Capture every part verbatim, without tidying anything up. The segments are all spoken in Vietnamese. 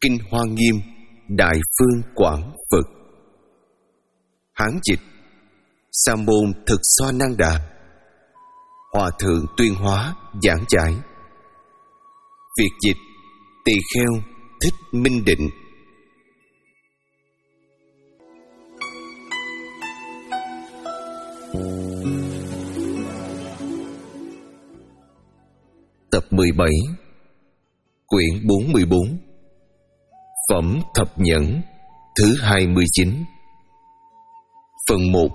Kinh Hoa Nghiêm Đại Phương Quảng Phật. Hán dịch Sa môn Thực Xoa Năng Đà. Hòa thượng Tuyên Hóa giảng giải. Việt dịch Tỳ Kheo Thích Minh Định. Tập mười bảy, quyển bốn mươi bốn, Phẩm Thập Nhẫn thứ hai mươi chín. Phần một.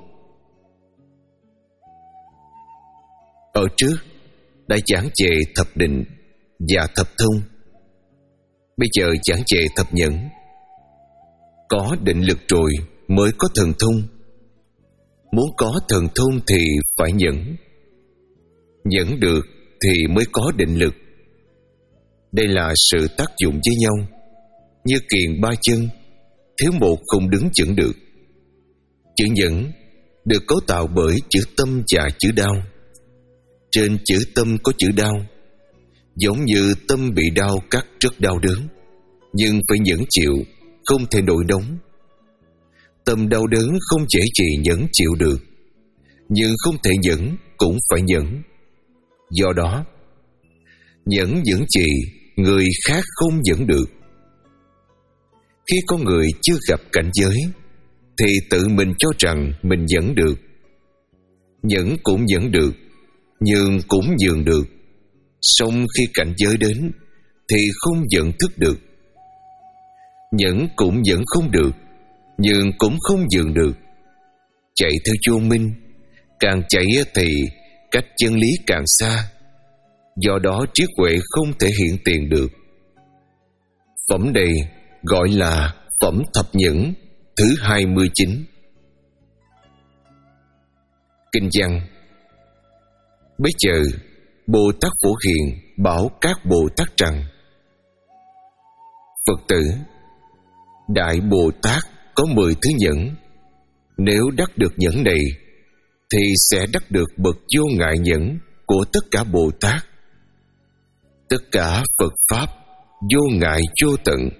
Ở trước đã giảng về thập định và thập thông. Bây giờ giảng về thập nhẫn. Có định lực rồi mới có thần thông. Muốn có thần thông thì phải nhẫn. Nhẫn được thì mới có định lực. Đây là sự tác dụng với nhau, như kiền ba chân, thiếu một không đứng vững được. Chữ nhẫn được cấu tạo bởi chữ tâm và chữ đau. Trên chữ tâm có chữ đau, giống như tâm bị đau cắt rất đau đớn, nhưng phải nhẫn chịu, không thể nổi nóng. Tâm đau đớn không dễ gì nhẫn chịu được, nhưng không thể nhẫn cũng phải nhẫn. Do đó, nhẫn những gì người khác không nhẫn được. Khi có người chưa gặp cảnh giới thì tự mình cho rằng mình nhẫn được. Nhẫn cũng nhẫn được, nhường cũng nhường được. Song khi cảnh giới đến thì không nhận thức được. Nhẫn cũng nhẫn không được, nhường cũng không nhường được. Chạy theo vô minh, càng chạy thì cách chân lý càng xa. Do đó trí huệ không thể hiện tiền được. Phẩm này gọi là Phẩm Thập Nhẫn thứ hai mươi chín. Kinh văn. Bây giờ Bồ Tát Phổ Hiền bảo các Bồ Tát rằng: Phật tử, Đại Bồ Tát có mười thứ nhẫn. Nếu đắc được nhẫn này thì sẽ đắc được bậc vô ngại nhẫn của tất cả Bồ Tát. Tất cả Phật Pháp vô ngại vô tận.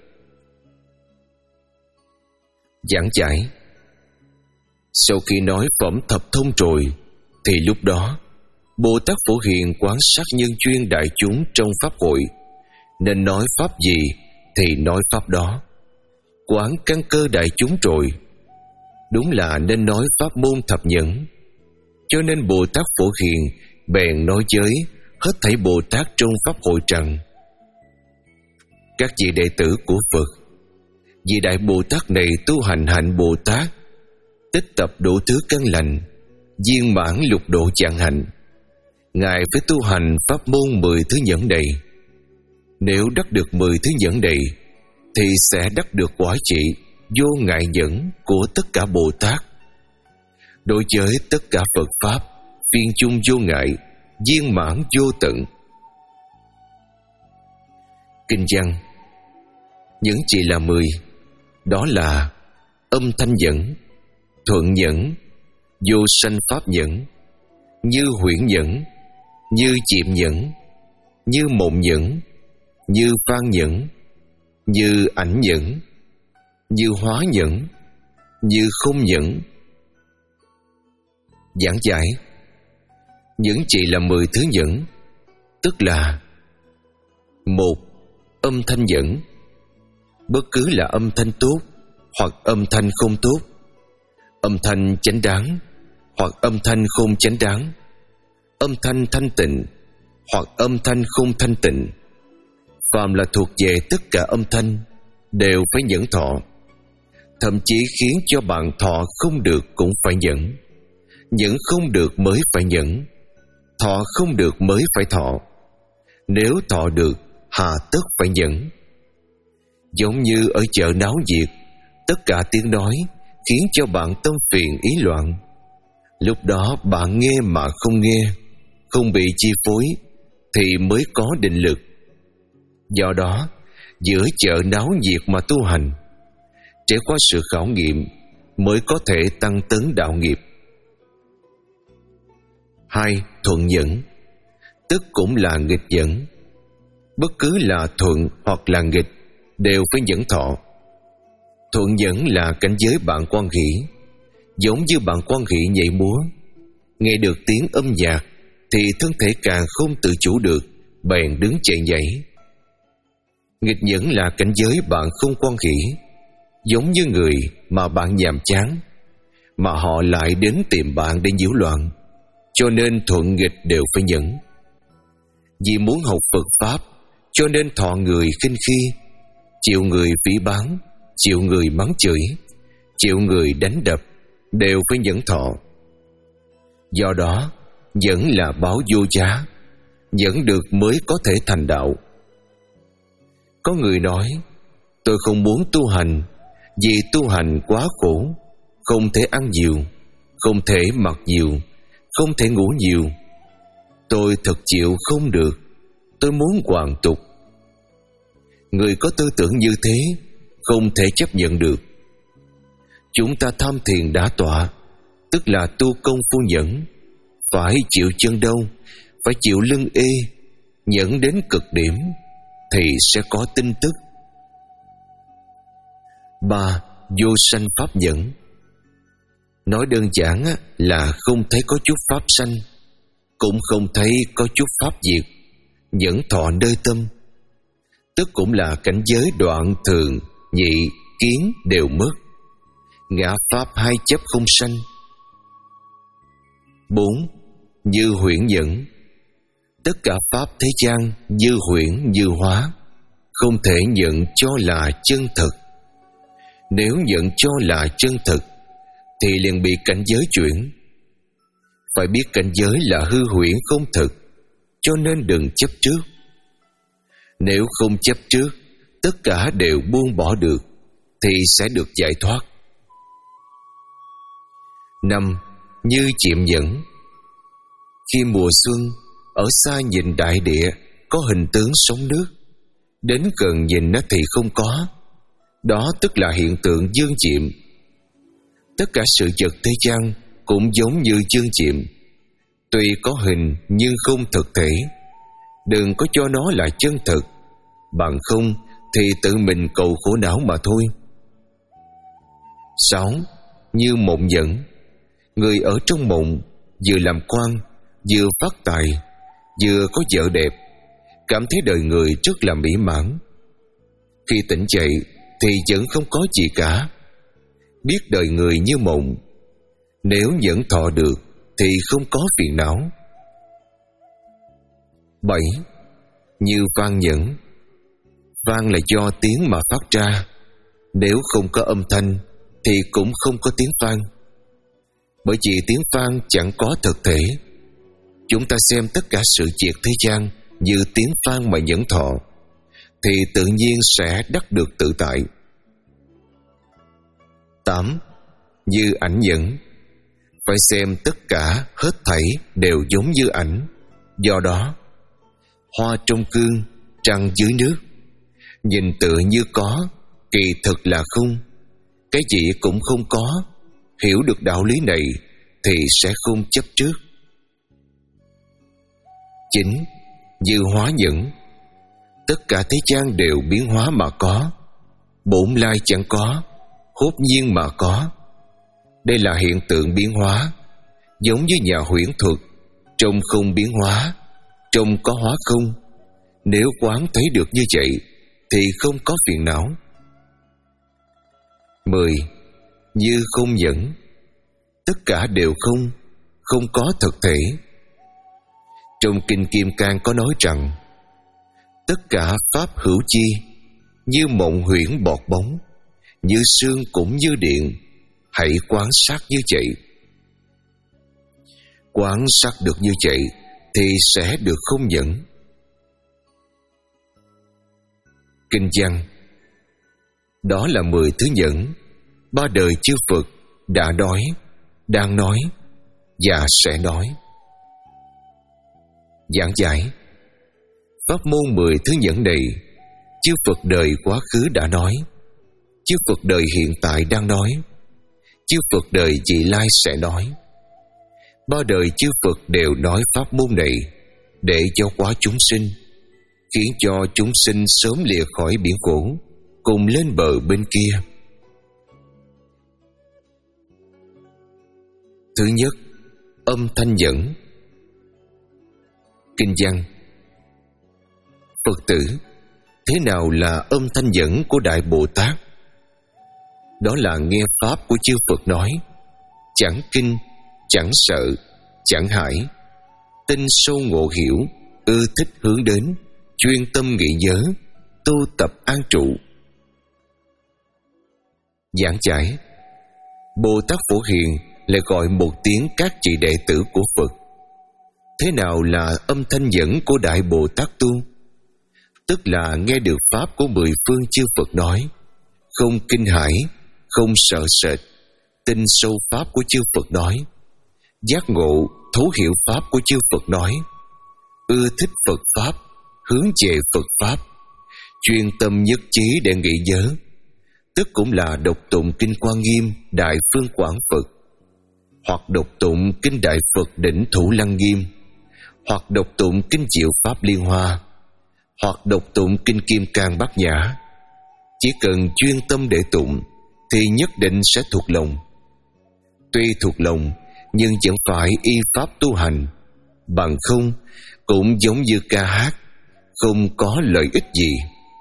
Giảng giải. Sau khi nói phẩm thập thông rồi thì lúc đó Bồ Tát Phổ Hiền quán sát nhân duyên đại chúng trong Pháp hội, nên nói Pháp gì thì nói Pháp đó. Quán căn cơ đại chúng rồi, đúng là nên nói Pháp môn thập nhẫn. Cho nên Bồ Tát Phổ Hiền bèn nói với hết thảy Bồ Tát trong Pháp hội rằng: Các vị đệ tử của Phật, vị Đại Bồ Tát này tu hành hạnh Bồ Tát, tích tập đủ thứ căn lành, viên mãn lục độ vạn hạnh. Ngài phải tu hành pháp môn mười thứ nhẫn này. Nếu đắc được mười thứ nhẫn này thì sẽ đắc được quả trị vô ngại nhẫn của tất cả Bồ Tát. Đối với tất cả Phật Pháp viên chung vô ngại, viên mãn vô tận. Kinh văn. Nhẫn chỉ là mười. Đó là âm thanh nhẫn, thuận nhẫn, vô sanh pháp nhẫn, như huyễn nhẫn, như chiệm nhẫn, như mộng nhẫn, như phan nhẫn, như ảnh nhẫn, như hóa nhẫn, như không nhẫn. Giảng giải. Nhẫn chỉ là mười thứ nhẫn, tức là: một. Âm thanh nhẫn. Bất cứ là âm thanh tốt hoặc âm thanh không tốt, âm thanh chánh đáng hoặc âm thanh không chánh đáng, âm thanh thanh tịnh hoặc âm thanh không thanh tịnh. Phàm là thuộc về tất cả âm thanh đều phải nhẫn thọ. Thậm chí khiến cho bạn thọ không được cũng phải nhẫn. Nhẫn không được mới phải nhẫn, thọ không được mới phải thọ. Nếu thọ được, hà tất phải nhẫn. Giống như ở chợ náo nhiệt, tất cả tiếng nói khiến cho bạn tâm phiền ý loạn. Lúc đó bạn nghe mà không nghe, không bị chi phối thì mới có định lực. Do đó, giữa chợ náo nhiệt mà tu hành, trải qua sự khảo nghiệm mới có thể tăng tấn đạo nghiệp. Hai. Thuận nhẫn, tức cũng là nghịch nhẫn. Bất cứ là thuận hoặc là nghịch đều phải nhẫn thọ. Thuận nhẫn là cảnh giới bạn quan khỉ, giống như bạn quan khỉ nhảy múa, nghe được tiếng âm nhạc thì thân thể càng không tự chủ được, bèn đứng chạy nhảy. Nghịch nhẫn là cảnh giới bạn không quan khỉ, giống như người mà bạn nhàm chán, mà họ lại đến tìm bạn để nhiễu loạn, cho nên thuận nghịch đều phải nhẫn. Vì muốn học Phật Pháp, cho nên thọ người khinh khi, chịu người phỉ báng, chịu người mắng chửi, chịu người đánh đập, đều phải nhẫn thọ. Do đó, nhẫn là báo vô giá, nhẫn được mới có thể thành đạo. Có người nói, tôi không muốn tu hành, vì tu hành quá khổ, không thể ăn nhiều, không thể mặc nhiều, không thể ngủ nhiều. Tôi thật chịu không được, tôi muốn hoàn tục. Người có tư tưởng như thế không thể chấp nhận được. Chúng ta tham thiền đã tọa, tức là tu công phu nhẫn, phải chịu chân đau, phải chịu lưng ê, nhẫn đến cực điểm thì sẽ có tin tức. Ba, vô sanh pháp nhẫn. Nói đơn giản là không thấy có chút pháp sanh, cũng không thấy có chút pháp diệt, nhẫn thọ nơi tâm, tức cũng là cảnh giới đoạn thường, nhị, kiến đều mất, ngã pháp hai chấp không sanh. Bốn, như huyễn nhẫn. Tất cả pháp thế gian như huyễn như hóa, không thể nhận cho là chân thực. Nếu nhận cho là chân thực thì liền bị cảnh giới chuyển. Phải biết cảnh giới là hư huyễn không thực, cho nên đừng chấp trước. Nếu không chấp trước, tất cả đều buông bỏ được thì sẽ được giải thoát. Năm, như chiệm nhẫn. Khi mùa xuân, ở xa nhìn đại địa có hình tướng sóng nước, đến gần nhìn nó thì không có. Đó tức là hiện tượng dương chiệm. Tất cả sự vật thế gian cũng giống như dương chiệm, tuy có hình nhưng không thực thể. Đừng có cho nó là chân thực, bằng không thì tự mình cầu khổ não mà thôi. Sáu, như mộng nhẫn. Người ở trong mộng vừa làm quan, vừa phát tài, vừa có vợ đẹp, cảm thấy đời người rất là mỹ mãn. Khi tỉnh dậy thì vẫn không có gì cả, biết đời người như mộng. Nếu nhẫn thọ được thì không có phiền não. Bảy, như vang nhẫn. Vang là do tiếng mà phát ra, nếu không có âm thanh thì cũng không có tiếng vang. Bởi vì tiếng vang chẳng có thực thể. Chúng ta xem tất cả sự việc thế gian như tiếng vang mà nhẫn thọ, thì tự nhiên sẽ đắc được tự tại. Tám, như ảnh nhẫn. Phải xem tất cả hết thảy đều giống như ảnh. Do đó, hoa trong gương, trăng dưới nước, nhìn tựa như có, kỳ thực là không. Cái gì cũng không có. Hiểu được đạo lý này thì sẽ không chấp trước. Chín, như hóa nhẫn. Tất cả thế gian đều biến hóa mà có, bổn lai chẳng có, hốt nhiên mà có. Đây là hiện tượng biến hóa, giống như nhà huyễn thuật, trong không biến hóa, trong có hóa không. Nếu quán thấy được như vậy thì không có phiền não. Mười, như không nhẫn. Tất cả đều không, không có thực thể. Trong Kinh Kim Cang có nói rằng, tất cả pháp hữu chi, như mộng huyễn bọt bóng, như sương cũng như điện, hãy quán sát như vậy. Quán sát được như vậy thì sẽ được không nhẫn. Kinh văn. Đó là mười thứ nhẫn ba đời chư Phật đã nói, đang nói và sẽ nói. Giảng giải. Pháp môn mười thứ nhẫn này, chư Phật đời quá khứ đã nói, chư Phật đời hiện tại đang nói, chư Phật đời vị lai sẽ nói. Ba đời chư Phật đều nói pháp môn này để giáo hóa chúng sinh, khiến cho chúng sinh sớm lìa khỏi biển khổ, cùng lên bờ bên kia. Thứ nhất, âm thanh dẫn. Kinh văn: Phật tử, thế nào là âm thanh dẫn của Đại Bồ Tát? Đó là nghe pháp của chư Phật nói, chẳng kinh, chẳng sợ, chẳng hãi, tin sâu ngộ hiểu, ưa thích hướng đến, chuyên tâm nghĩ nhớ, tu tập an trụ. Giảng giải: Bồ Tát Phổ Hiền lại gọi một tiếng các vị đệ tử của Phật. Thế nào là âm thanh dẫn của Đại Bồ Tát tu? Tức là nghe được pháp của mười phương chư Phật nói, không kinh hãi, không sợ sệt, tin sâu pháp của chư Phật nói, giác ngộ, thấu hiểu pháp của chư Phật nói, ưa thích Phật pháp, hướng về Phật pháp, chuyên tâm nhất trí để nghĩ nhớ, tức cũng là đọc tụng kinh Quan Nghiêm Đại Phương Quảng Phật, hoặc đọc tụng kinh Đại Phật Đỉnh Thủ Lăng Nghiêm, hoặc đọc tụng kinh Diệu Pháp Liên Hoa, hoặc đọc tụng kinh Kim Cang Bát Nhã. Chỉ cần chuyên tâm để tụng thì nhất định sẽ thuộc lòng. Tuy thuộc lòng nhưng vẫn phải y pháp tu hành, bằng không cũng giống như ca hát, không có lợi ích gì.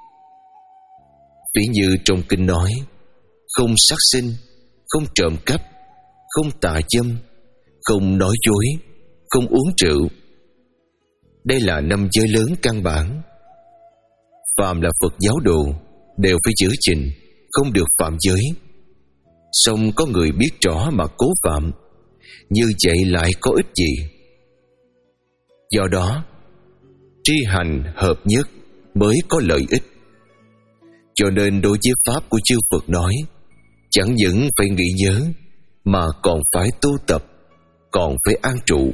Ví như trong kinh nói, không sát sinh, không trộm cắp, không tà dâm, không nói dối, không uống rượu. Đây là năm giới lớn căn bản. Phàm là Phật giáo đồ đều phải giữ gìn, không được phạm giới. Song có người biết rõ mà cố phạm, như vậy lại có ích gì? Do đó, tri hành hợp nhất mới có lợi ích. Cho nên đối với pháp của chư Phật nói, chẳng những phải nghĩ nhớ, mà còn phải tu tập, còn phải an trụ.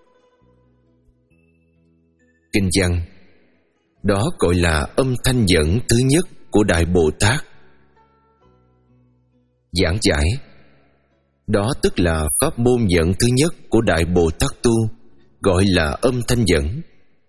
Kinh văn: Đó gọi là âm thanh dẫn thứ nhất của Đại Bồ Tát. Giảng giải: Đó tức là pháp môn dẫn thứ nhất của Đại Bồ Tát tu, gọi là âm thanh dẫn.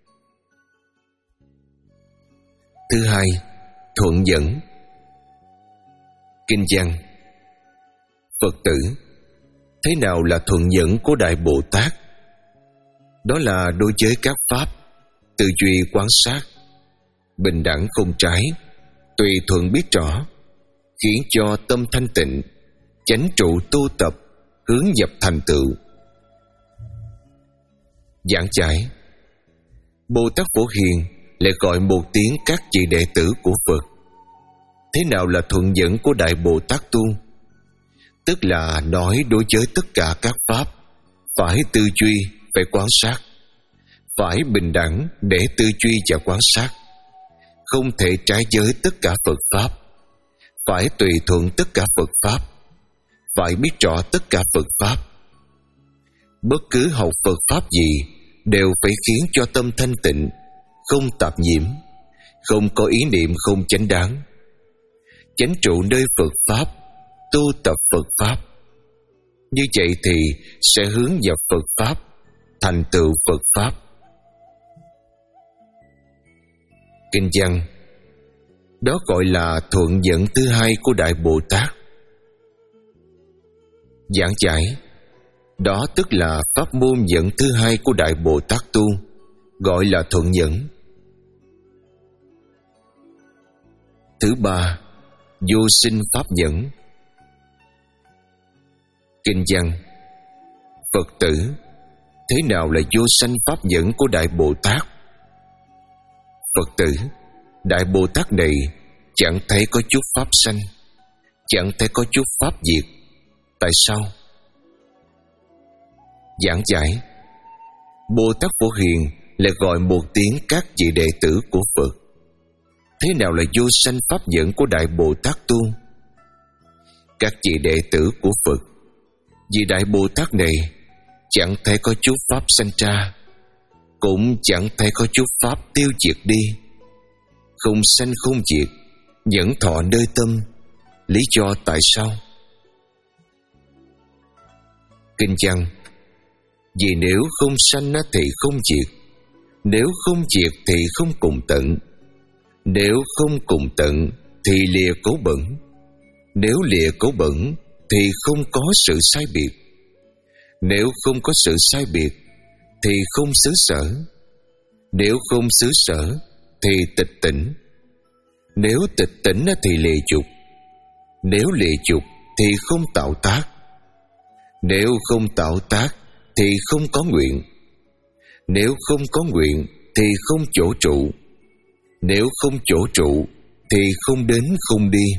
Thứ hai, thuận dẫn. Kinh văn: Phật tử, thế nào là thuận dẫn của Đại Bồ Tát? Đó là đối với các pháp, tư duy quán sát, bình đẳng không trái, tùy thuận biết rõ, khiến cho tâm thanh tịnh, chánh trụ tu tập, hướng nhập thành tựu. Giảng giải: Bồ Tát Phổ Hiền lại gọi một tiếng các vị đệ tử của Phật. Thế nào là thuận dẫn của Đại Bồ Tát tu? Tức là nói đối với tất cả các pháp, phải tư duy, phải quán sát, phải bình đẳng để tư duy và quán sát, không thể trái với tất cả Phật pháp, phải tùy thuận tất cả Phật pháp, phải biết rõ tất cả Phật pháp. Bất cứ học Phật pháp gì đều phải khiến cho tâm thanh tịnh, không tạp nhiễm, không có ý niệm không chánh đáng, chánh trụ nơi Phật pháp, tu tập Phật pháp. Như vậy thì sẽ hướng vào Phật pháp, thành tựu Phật pháp. Kinh văn: Đó gọi là thuận dẫn thứ hai của Đại Bồ Tát. Giảng giải: Đó tức là pháp môn dẫn thứ hai của Đại Bồ Tát tu, gọi là thuận dẫn. Thứ ba, vô sinh pháp dẫn. Kinh văn: Phật tử, thế nào là vô sanh pháp dẫn của Đại Bồ Tát? Phật tử, Đại Bồ Tát này chẳng thấy có chút pháp sanh, chẳng thấy có chút pháp diệt. Tại sao? Giảng giải: Bồ Tát Phổ Hiền lại gọi một tiếng các vị đệ tử của Phật. Thế nào là vô sanh pháp dẫn của Đại Bồ Tát tu? Các vị đệ tử của Phật, vì Đại Bồ Tát này chẳng thấy có chút pháp sanh ra, cũng chẳng thấy có chút pháp tiêu diệt đi, không sanh không diệt, nhẫn thọ nơi tâm. Lý do tại sao? Kinh văn: Vì nếu không sanh thì không diệt, nếu không diệt thì không cùng tận, nếu không cùng tận thì lìa cấu bẩn. Nếu lìa cấu bẩn thì không có sự sai biệt. Nếu không có sự sai biệt thì không xứ sở. Nếu không xứ sở thì tịch tỉnh. Nếu tịch tỉnh thì lìa dục. Nếu lìa dục thì không tạo tác. Nếu không tạo tác thì không có nguyện. Nếu không có nguyện thì không chỗ trụ. Nếu không chỗ trụ thì không đến không đi.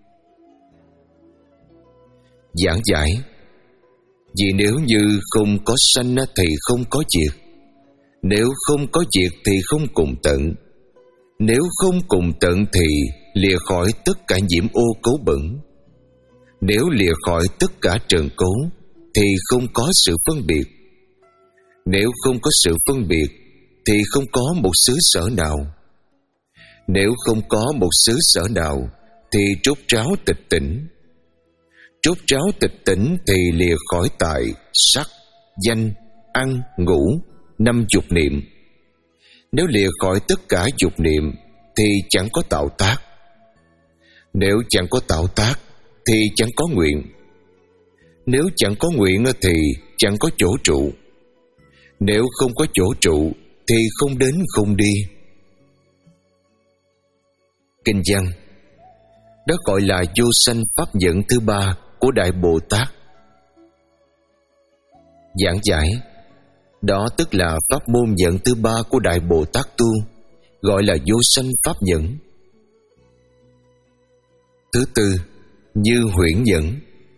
Giảng giải: vì nếu như không có sanh thì không có diệt. Nếu không có diệt thì không cùng tận. Nếu không cùng tận thì lìa khỏi tất cả nhiễm ô cấu bẩn. Nếu lìa khỏi tất cả trần cấu thì không có sự phân biệt. Nếu không có sự phân biệt thì không có một xứ sở nào. Nếu không có một xứ sở nào thì trốt ráo tịch tỉnh. Trốt ráo tịch tỉnh thì lìa khỏi tài, sắc, danh, ăn, ngủ, năm dục niệm. Nếu lìa khỏi tất cả dục niệm thì chẳng có tạo tác. Nếu chẳng có tạo tác thì chẳng có nguyện. Nếu chẳng có nguyện thì chẳng có chỗ trụ. Nếu không có chỗ trụ thì không đến không đi. Kinh văn: đó gọi là vô sanh pháp nhận thứ ba của Đại Bồ Tát. Giảng giải: đó tức là pháp môn nhận thứ ba của Đại Bồ Tát tu, gọi là vô sanh pháp nhẫn. Thứ tư, như huyễn nhẫn.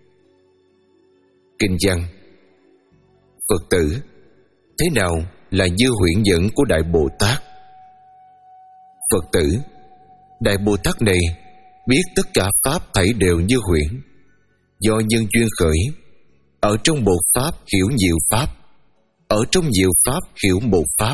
Kinh văn: Phật tử, thế nào là như huyễn nhẫn của Đại Bồ Tát? Phật tử, Đại Bồ Tát này biết tất cả pháp thảy đều như huyễn, do nhân duyên khởi. Ở trong một pháp hiểu nhiều pháp, ở trong nhiều pháp hiểu một pháp.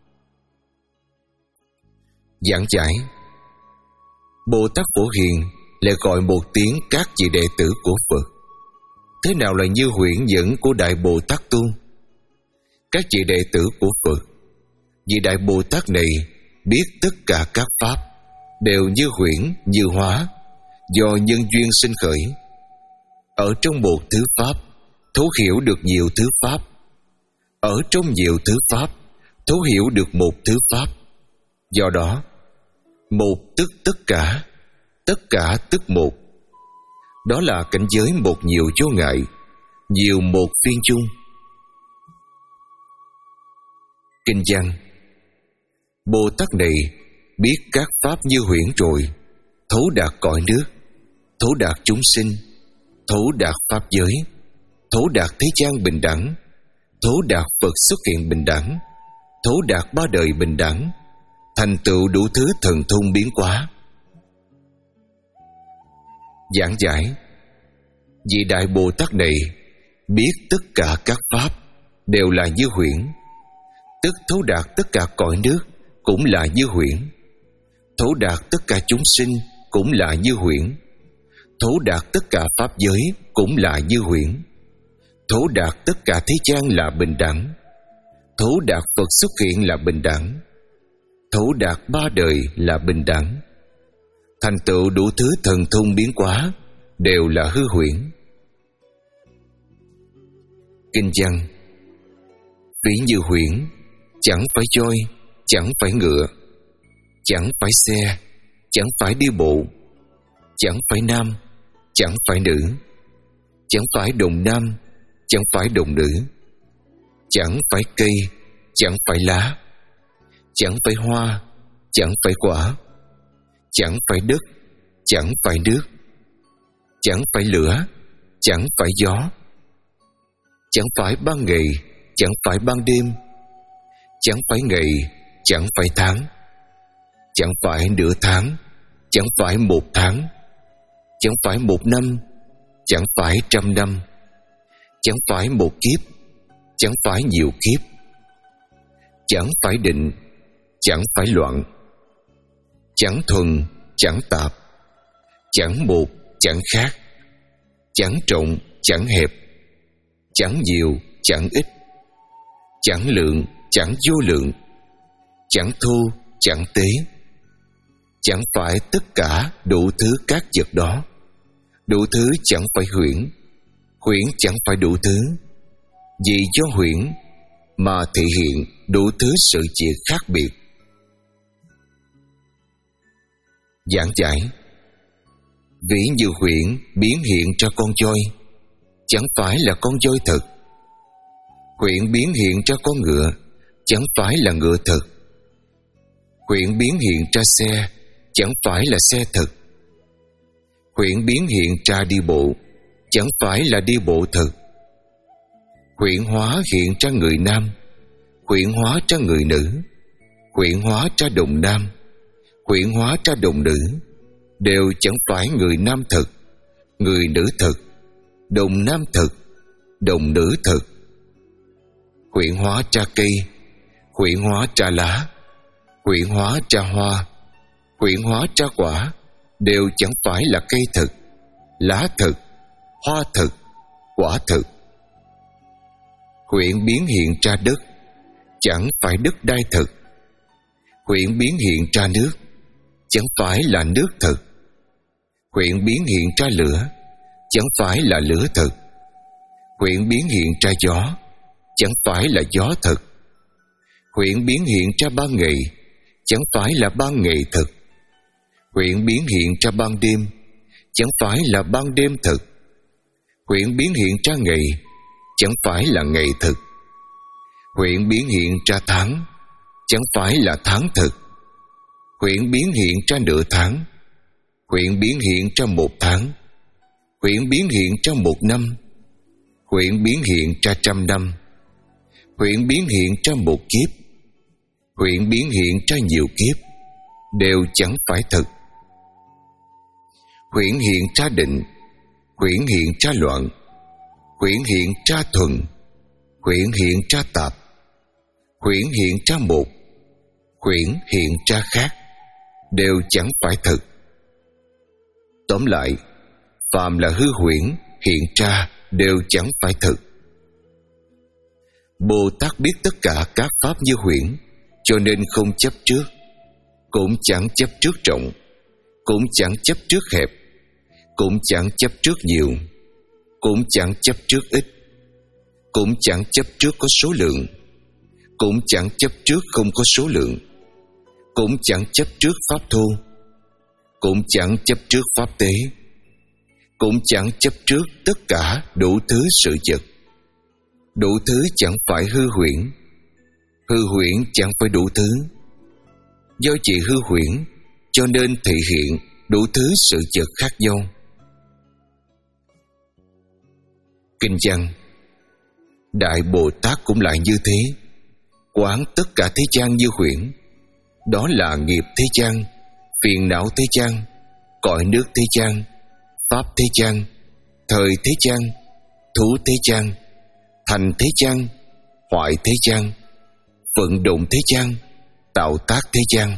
Giảng giải: Bồ Tát Phổ Hiền lại gọi một tiếng các vị đệ tử của Phật. Thế nào là như huyễn nhẫn của Đại Bồ Tát tu? Các vị đệ tử của Phật, vị Đại Bồ Tát này biết tất cả các pháp đều như huyễn, như hóa, do nhân duyên sinh khởi. Ở trong một thứ pháp thấu hiểu được nhiều thứ pháp. Ở trong nhiều thứ pháp thấu hiểu được một thứ pháp. Do đó, một tức tất cả, tất cả tức một. Đó là cảnh giới một nhiều vô ngại, nhiều một phiên chung. Kinh văn: Bồ Tát này biết các pháp như huyễn rồi, thấu đạt cõi nước, thấu đạt chúng sinh, thấu đạt pháp giới, thấu đạt thế gian bình đẳng, thấu đạt Phật xuất hiện bình đẳng, thấu đạt ba đời bình đẳng, thành tựu đủ thứ thần thông biến hóa. Giảng giải: vị Đại Bồ Tát này biết tất cả các pháp đều là như huyễn, tức thấu đạt tất cả cõi nước cũng là như huyễn, thấu đạt tất cả chúng sinh cũng là như huyễn, thấu đạt tất cả pháp giới cũng là như huyễn, thấu đạt tất cả thế gian là bình đẳng, thấu đạt Phật xuất hiện là bình đẳng, thấu đạt ba đời là bình đẳng, thành tựu đủ thứ thần thông biến hóa đều là hư huyễn. Kinh văn: Ví như huyễn, chẳng phải voi, chẳng phải ngựa, chẳng phải xe, chẳng phải đi bộ, chẳng phải nam, chẳng phải nữ, chẳng phải đồng nam, chẳng phải đồng nữ, chẳng phải cây, chẳng phải lá, chẳng phải hoa, chẳng phải quả, chẳng phải đất, chẳng phải nước, chẳng phải lửa, chẳng phải gió, chẳng phải ban ngày, chẳng phải ban đêm, chẳng phải ngày, chẳng phải tháng, chẳng phải nửa tháng, chẳng phải một tháng, chẳng phải một năm, chẳng phải trăm năm, chẳng phải một kiếp, chẳng phải nhiều kiếp, chẳng phải định, chẳng phải loạn, chẳng thuần, chẳng tạp, chẳng một, chẳng khác, chẳng trọng, chẳng hẹp, chẳng nhiều, chẳng ít, chẳng lượng, chẳng vô lượng, chẳng thô, chẳng tế, chẳng phải tất cả đủ thứ các vật đó. Đủ thứ chẳng phải huyễn, huyễn chẳng phải đủ thứ. Vì do huyễn mà thể hiện đủ thứ sự việc khác biệt. Giảng giải: ví như huyễn biến hiện ra con voi, chẳng phải là con voi thật. Huyễn biến hiện ra con ngựa, chẳng phải là ngựa thật. Huyễn biến hiện ra xe, chẳng phải là xe thật. Huyễn biến hiện ra đi bộ, chẳng phải là đi bộ thật. Huyễn hóa hiện ra người nam, huyễn hóa ra người nữ. Huyễn hóa ra đồng nam, huyễn hóa ra đồng nữ, đều chẳng phải người nam thật, người nữ thật, đồng nam thật, đồng nữ thật. Huyễn hóa ra cây, huyễn hóa ra lá, huyễn hóa ra hoa, huyễn hóa ra quả, đều chẳng phải là cây thật, lá thật, hoa thật, quả thật. Huyễn biến hiện ra đất, chẳng phải đất đai thật. Huyễn biến hiện ra nước, chẳng phải là nước thật. Huyễn biến hiện ra lửa, chẳng phải là lửa thật. Huyễn biến hiện ra gió, chẳng phải là gió thật. Huyễn biến hiện ra ban ngày, chẳng phải là ban ngày thật. Huyễn biến hiện ra ban đêm, chẳng phải là ban đêm thật. Huyễn biến hiện ra ngày, chẳng phải là ngày thật. Huyễn biến hiện ra tháng, chẳng phải là tháng thật. Huyễn biến hiện ra nửa tháng, huyễn biến hiện ra một tháng, huyễn biến hiện ra một năm, huyễn biến hiện ra trăm năm, huyễn biến hiện ra một kiếp, huyễn biến hiện ra nhiều kiếp, đều chẳng phải thật. Huyễn hiện ra định, huyễn hiện ra loạn, huyễn hiện ra thuần, huyễn hiện ra tạp, huyễn hiện ra một, huyễn hiện ra khác, đều chẳng phải thật. Tóm lại, phàm là hư huyễn hiện ra đều chẳng phải thật. Bồ Tát biết tất cả các pháp như huyễn, cho nên không chấp trước, cũng chẳng chấp trước rộng, cũng chẳng chấp trước hẹp, cũng chẳng chấp trước nhiều, cũng chẳng chấp trước ít, cũng chẳng chấp trước có số lượng, cũng chẳng chấp trước không có số lượng, cũng chẳng chấp trước pháp thô, cũng chẳng chấp trước pháp tế, cũng chẳng chấp trước tất cả đủ thứ sự vật. Đủ thứ chẳng phải hư huyễn, hư huyễn chẳng phải đủ thứ. Do chỉ hư huyễn, cho nên thể hiện đủ thứ sự vật khác nhau. Kinh văn: Đại Bồ Tát cũng lại như thế, quán tất cả thế gian như huyễn. Đó là nghiệp thế gian, phiền não thế gian, cõi nước thế gian, pháp thế gian, thời thế gian, thú thế gian, thành thế gian, hoại thế gian, vận động thế gian, tạo tác thế gian.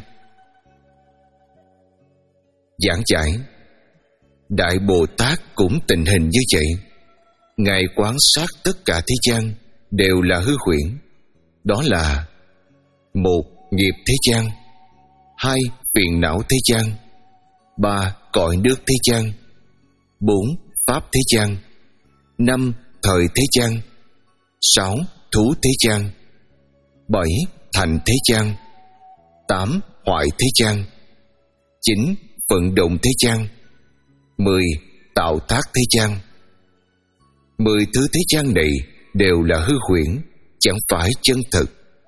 Giảng giải: Đại Bồ Tát cũng tình hình như vậy. Ngài quán sát tất cả thế gian đều là hư huyễn. Đó là: một, nghiệp thế gian; hai, phiền não thế gian; ba, cõi nước thế gian; bốn, pháp thế gian; năm, thời thế gian; sáu, thú thế gian; bảy, thành thế gian; tám, hoại thế gian; chín, vận động thế gian; mười, tạo tác thế gian. Mười thứ thế gian này đều là hư huyễn, chẳng phải chân thực.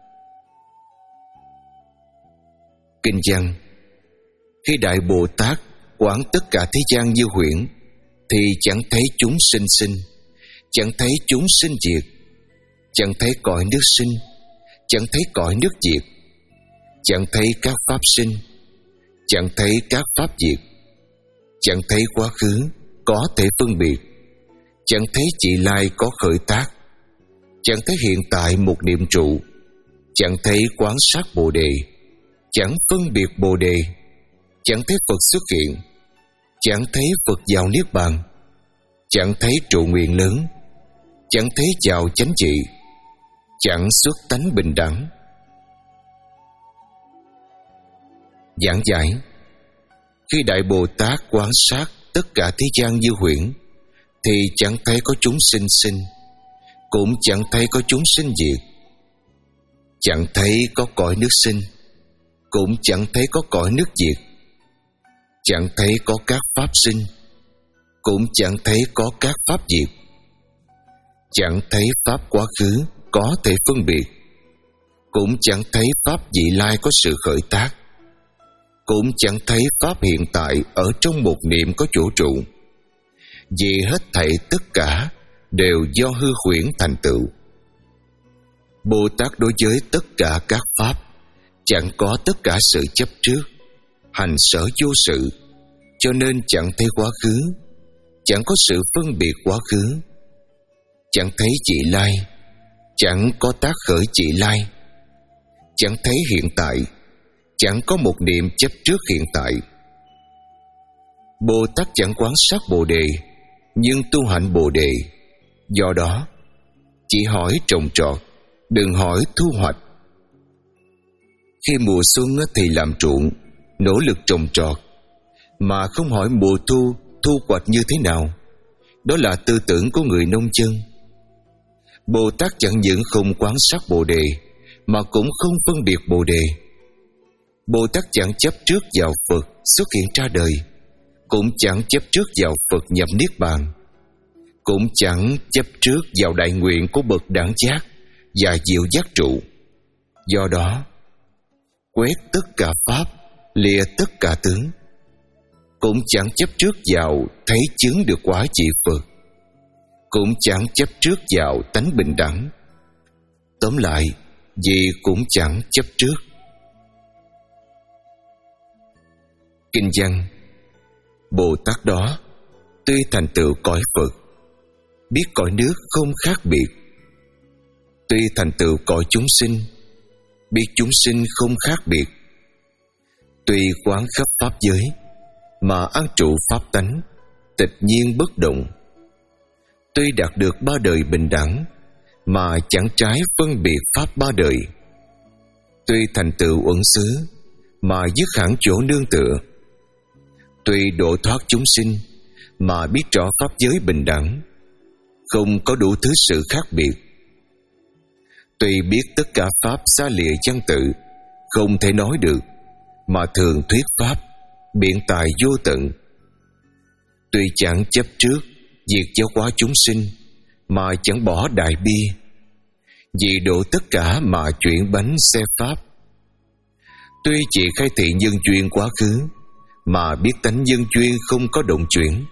Kinh văn: Khi Đại Bồ Tát quán tất cả thế gian như huyễn, thì chẳng thấy chúng sinh sinh, chẳng thấy chúng sinh diệt, chẳng thấy cõi nước sinh, chẳng thấy cõi nước diệt, chẳng thấy các pháp sinh, chẳng thấy các pháp diệt, chẳng thấy quá khứ có thể phân biệt, chẳng thấy vị lai có khởi tác, chẳng thấy hiện tại một niệm trụ, chẳng thấy quán sát Bồ Đề, chẳng phân biệt Bồ Đề, chẳng thấy Phật xuất hiện, chẳng thấy Phật vào Niết Bàn, chẳng thấy trụ nguyện lớn, chẳng thấy vào chánh trị, chẳng xuất tánh bình đẳng. Giảng giải: Khi Đại Bồ Tát quan sát tất cả thế gian như huyễn, thì chẳng thấy có chúng sinh sinh, cũng chẳng thấy có chúng sinh diệt. Chẳng thấy có cõi nước sinh, cũng chẳng thấy có cõi nước diệt. Chẳng thấy có các pháp sinh, cũng chẳng thấy có các pháp diệt. Chẳng thấy pháp quá khứ có thể phân biệt, cũng chẳng thấy pháp vị lai có sự khởi tác. Cũng chẳng thấy pháp hiện tại ở trong một niệm có chỗ trụ. Vì hết thảy tất cả đều do hư huyễn thành tựu. Bồ Tát đối với tất cả các pháp chẳng có tất cả sự chấp trước, hành sở vô sự, cho nên chẳng thấy quá khứ, chẳng có sự phân biệt quá khứ. Chẳng thấy vị lai, chẳng có tác khởi vị lai. Chẳng thấy hiện tại, chẳng có một niệm chấp trước hiện tại. Bồ Tát chẳng quán sát Bồ Đề, nhưng tu hạnh Bồ Đề. Do đó, chỉ hỏi trồng trọt, đừng hỏi thu hoạch. Khi mùa xuân thì làm ruộng, nỗ lực trồng trọt, mà không hỏi mùa thu thu hoạch như thế nào. Đó là tư tưởng của người nông dân. Bồ Tát chẳng những không quán sát Bồ Đề, mà cũng không phân biệt Bồ Đề. Bồ Tát chẳng chấp trước vào Phật xuất hiện ra đời, cũng chẳng chấp trước vào Phật nhập Niết Bàn, cũng chẳng chấp trước vào đại nguyện của bậc đẳng giác và diệu giác trụ. Do đó, quét tất cả pháp, lìa tất cả tướng, cũng chẳng chấp trước vào thấy chứng được quả vị Phật, cũng chẳng chấp trước vào tánh bình đẳng. Tóm lại, gì cũng chẳng chấp trước. Kinh văn: Bồ Tát đó tuy thành tựu cõi Phật, biết cõi nước không khác biệt. Tuy thành tựu cõi chúng sinh, biết chúng sinh không khác biệt. Tuy quán khắp pháp giới, mà an trụ pháp tánh, tịch nhiên bất động. Tuy đạt được ba đời bình đẳng, mà chẳng trái phân biệt pháp ba đời. Tuy thành tựu uẩn xứ, mà dứt hẳn chỗ nương tựa. Tuy độ thoát chúng sinh, mà biết rõ pháp giới bình đẳng, không có đủ thứ sự khác biệt. Tuy biết tất cả pháp xa lìa văn tự, không thể nói được, mà thường thuyết pháp, biện tài vô tận. Tuy chẳng chấp trước việc giáo hóa chúng sinh, mà chẳng bỏ đại bi, vì độ tất cả mà chuyển bánh xe pháp. Tuy chỉ khai thị nhân duyên quá khứ, mà biết tánh nhân duyên không có động chuyển.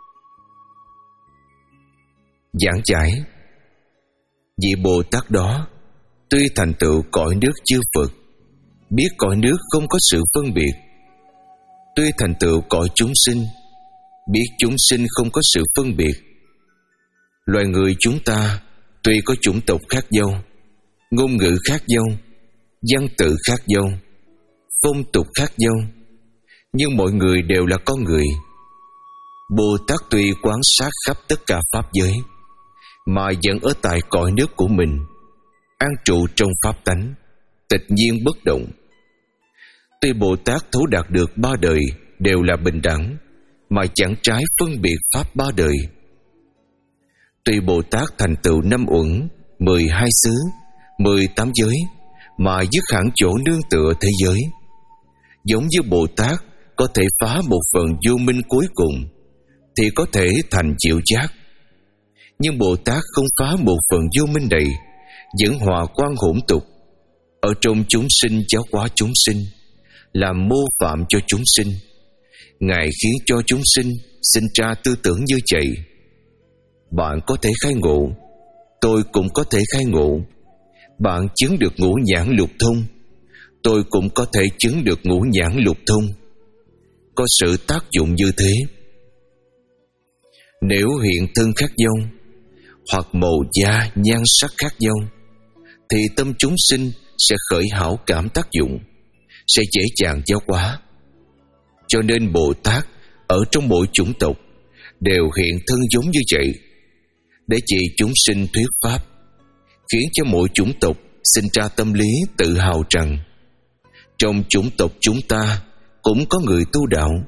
Giảng giải: Vị Bồ Tát đó tuy thành tựu cõi nước chư Phật, biết cõi nước không có sự phân biệt. Tuy thành tựu cõi chúng sinh, biết chúng sinh không có sự phân biệt. Loài người chúng ta tuy có chủng tộc khác nhau, ngôn ngữ khác nhau, văn tự khác nhau, phong tục khác nhau, nhưng mọi người đều là con người. Bồ Tát tuy quán sát khắp tất cả pháp giới, mà vẫn ở tại cõi nước của mình, an trụ trong pháp tánh, tịch nhiên bất động. Tuy Bồ Tát thấu đạt được ba đời đều là bình đẳng, mà chẳng trái phân biệt pháp ba đời. Tuy Bồ Tát thành tựu năm uẩn, mười hai xứ, mười tám giới, mà dứt hẳn chỗ nương tựa thế giới. Giống như Bồ Tát có thể phá một phần vô minh cuối cùng, thì có thể thành diệu giác. Nhưng Bồ Tát không phá một phần vô minh này, vẫn hòa quan hỗn tục, ở trong chúng sinh giáo hóa chúng sinh, làm mô phạm cho chúng sinh. Ngài khiến cho chúng sinh sinh ra tư tưởng như vậy. Bạn có thể khai ngộ, tôi cũng có thể khai ngộ. Bạn chứng được ngũ nhãn lục thông, tôi cũng có thể chứng được ngũ nhãn lục thông. Có sự tác dụng như thế. Nếu hiện thân khác nhau, hoặc màu da nhan sắc khác nhau, thì tâm chúng sinh sẽ khởi hảo cảm tác dụng, sẽ dễ dàng giáo hóa. Cho nên Bồ Tát ở trong mỗi chủng tộc đều hiện thân giống như vậy, để chỉ chúng sinh thuyết pháp, khiến cho mỗi chủng tộc sinh ra tâm lý tự hào rằng trong chủng tộc chúng ta cũng có người tu đạo,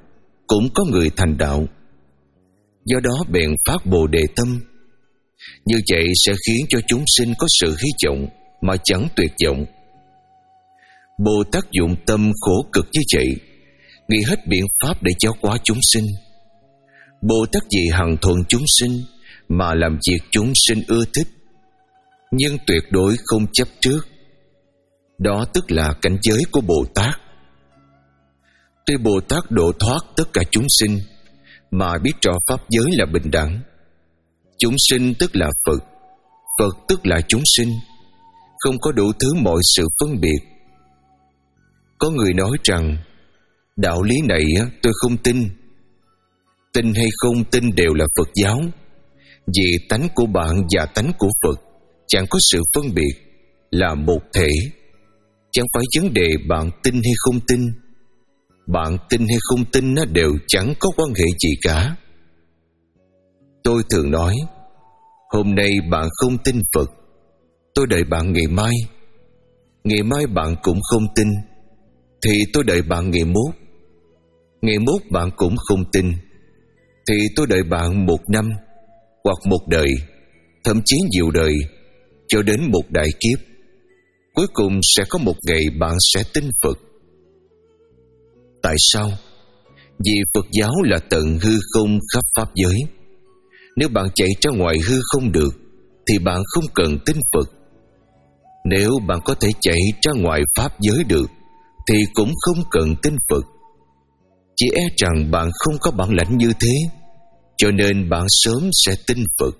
cũng có người thành đạo. Do đó bèn phát Bồ Đề tâm. Như vậy sẽ khiến cho chúng sinh có sự hy vọng mà chẳng tuyệt vọng. Bồ Tát dụng tâm khổ cực như vậy, nghĩ hết biện pháp để giáo hóa chúng sinh. Bồ Tát vì hằng thuận chúng sinh mà làm việc chúng sinh ưa thích, nhưng tuyệt đối không chấp trước. Đó tức là cảnh giới của Bồ Tát. Tuy Bồ Tát độ thoát tất cả chúng sinh, mà biết rõ pháp giới là bình đẳng. Chúng sinh tức là Phật, Phật tức là chúng sinh, không có đủ thứ mọi sự phân biệt. Có người nói rằng đạo lý này tôi không tin. Tin hay không tin đều là Phật giáo, vì tánh của bạn và tánh của Phật chẳng có sự phân biệt, là một thể. Chẳng phải vấn đề bạn tin hay không tin. Bạn tin hay không tin nó đều chẳng có quan hệ gì cả. Tôi thường nói, hôm nay bạn không tin Phật, tôi đợi bạn ngày mai. Ngày mai bạn cũng không tin, thì tôi đợi bạn ngày mốt. Ngày mốt bạn cũng không tin, thì tôi đợi bạn một năm, hoặc một đời, thậm chí nhiều đời, cho đến một đại kiếp. Cuối cùng sẽ có một ngày bạn sẽ tin Phật. Tại sao? Vì Phật giáo là tận hư không khắp pháp giới. Nếu bạn chạy ra ngoài hư không được, thì bạn không cần tin Phật. Nếu bạn có thể chạy ra ngoài pháp giới được, thì cũng không cần tin Phật. Chỉ e rằng bạn không có bản lãnh như thế, cho nên bạn sớm sẽ tin Phật.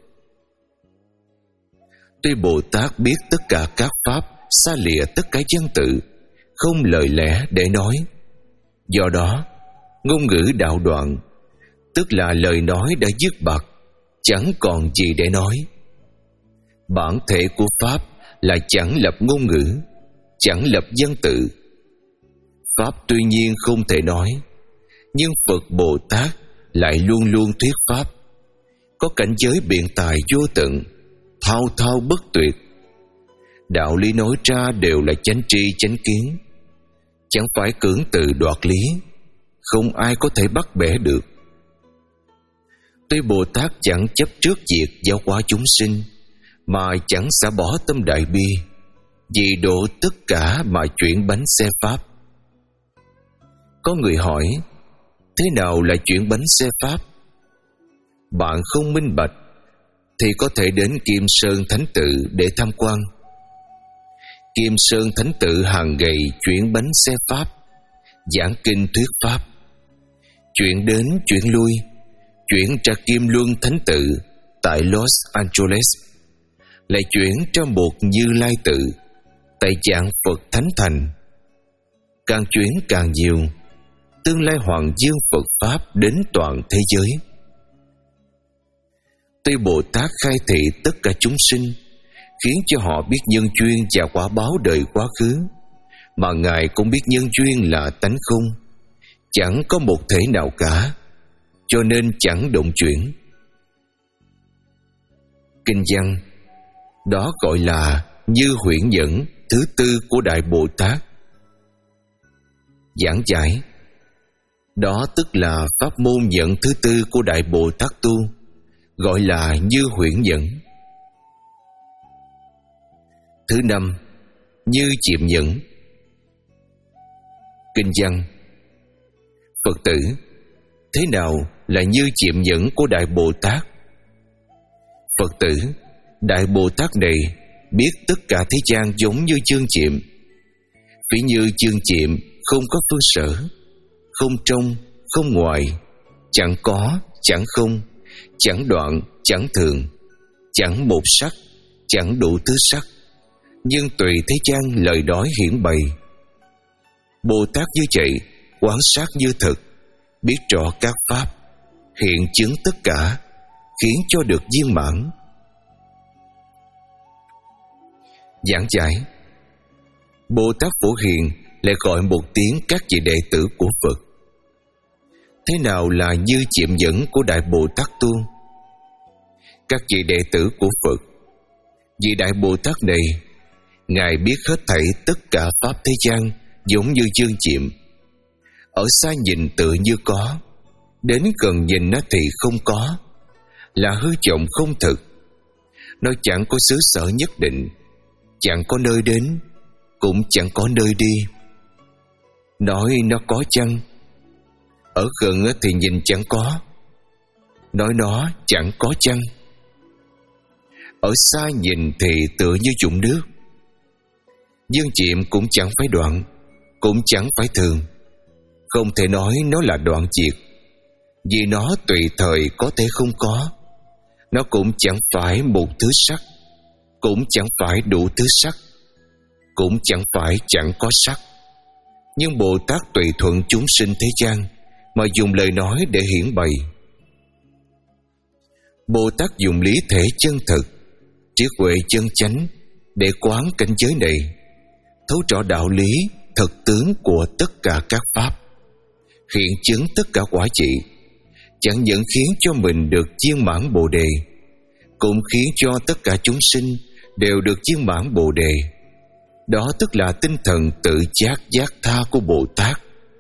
Tuy Bồ Tát biết tất cả các pháp, xa lìa tất cả văn tự, không lời lẽ để nói. Do đó, ngôn ngữ đạo đoạn, tức là lời nói đã dứt bặt, chẳng còn gì để nói. Bản thể của pháp là chẳng lập ngôn ngữ, chẳng lập văn tự. Pháp tuy nhiên không thể nói, nhưng Phật Bồ Tát lại luôn luôn thuyết pháp, có cảnh giới biện tài vô tận, thao thao bất tuyệt. Đạo lý nói ra đều là chánh tri chánh kiến, chẳng phải cưỡng từ đoạt lý, không ai có thể bắt bẻ được. Tuy Bồ Tát chẳng chấp trước việc giáo hóa chúng sinh, mà chẳng xả bỏ tâm đại bi, vì độ tất cả mà chuyển bánh xe pháp. Có người hỏi, thế nào là chuyển bánh xe pháp? Bạn không minh bạch thì có thể đến Kim Sơn Thánh Tự để tham quan. Kim Sơn Thánh Tự hàng ngày chuyển bánh xe pháp, giảng kinh thuyết pháp, chuyển đến chuyển lui, chuyển ra Kim Luân Thánh Tự tại Los Angeles, lại chuyển ra một Như Lai Tự tại dạng Phật Thánh Thành. Càng chuyển càng nhiều, tương lai Hoàng Dương Phật Pháp đến toàn thế giới. Tuy Bồ Tát khai thị tất cả chúng sinh, khiến cho họ biết nhân duyên và quả báo đời quá khứ, mà Ngài cũng biết nhân duyên là tánh không, chẳng có một thể nào cả, cho nên chẳng động chuyển. Kinh văn đó gọi là Như Huyễn Nhẫn thứ tư của Đại Bồ Tát. Giảng giải đó tức là pháp môn nhận thứ tư của Đại Bồ Tát tu, gọi là Như Huyễn Nhẫn. Thứ năm, Như Chiệm Nhẫn. Kinh văn: Phật tử, thế nào là Như Chiệm Nhẫn của Đại Bồ Tát? Phật tử, Đại Bồ Tát này biết tất cả thế gian giống như chương chiệm. Ví như chương chiệm không có phương sở, không trong, không ngoài, chẳng có, chẳng không, chẳng đoạn, chẳng thường, chẳng một sắc, chẳng đủ thứ sắc, nhưng tùy thế gian lời nói hiển bày. Bồ Tát như vậy, quán sát như thực, biết rõ các pháp, hiện chứng tất cả, khiến cho được viên mãn. Giảng giải: Bồ Tát Phổ Hiền lại gọi một tiếng các vị đệ tử của Phật. Thế nào là Như Chiệm Nhẫn của Đại Bồ Tát tu? Các vị đệ tử của Phật, vị Đại Bồ Tát này, Ngài biết hết thảy tất cả pháp thế gian giống như chương chiệm, ở xa nhìn tự như có, Đến gần nhìn nó thì không có, là hư vọng không thực. Nó chẳng có xứ sở nhất định, chẳng có nơi đến, cũng chẳng có nơi đi. Nói nó có chăng? Ở gần thì nhìn chẳng có. Nói nó chẳng có chăng? Ở xa nhìn thì tựa như dũng nước. Dương chiệm cũng chẳng phải đoạn, cũng chẳng phải thường. Không thể nói nó là đoạn diệt, vì nó tùy thời có thể không có. Nó cũng chẳng phải một thứ sắc, cũng chẳng phải đủ thứ sắc, cũng chẳng phải chẳng có sắc. Nhưng Bồ Tát tùy thuận chúng sinh thế gian mà dùng lời nói để hiển bày. Bồ Tát dùng lý thể chân thực, trí huệ chân chánh để quán cảnh giới này, thấu rõ đạo lý thực tướng của tất cả các pháp, hiện chứng tất cả quả trị, chẳng những khiến cho mình được viên mãn Bồ đề, cũng khiến cho tất cả chúng sinh đều được viên mãn Bồ đề. Đó tức là tinh thần tự giác giác tha của Bồ Tát.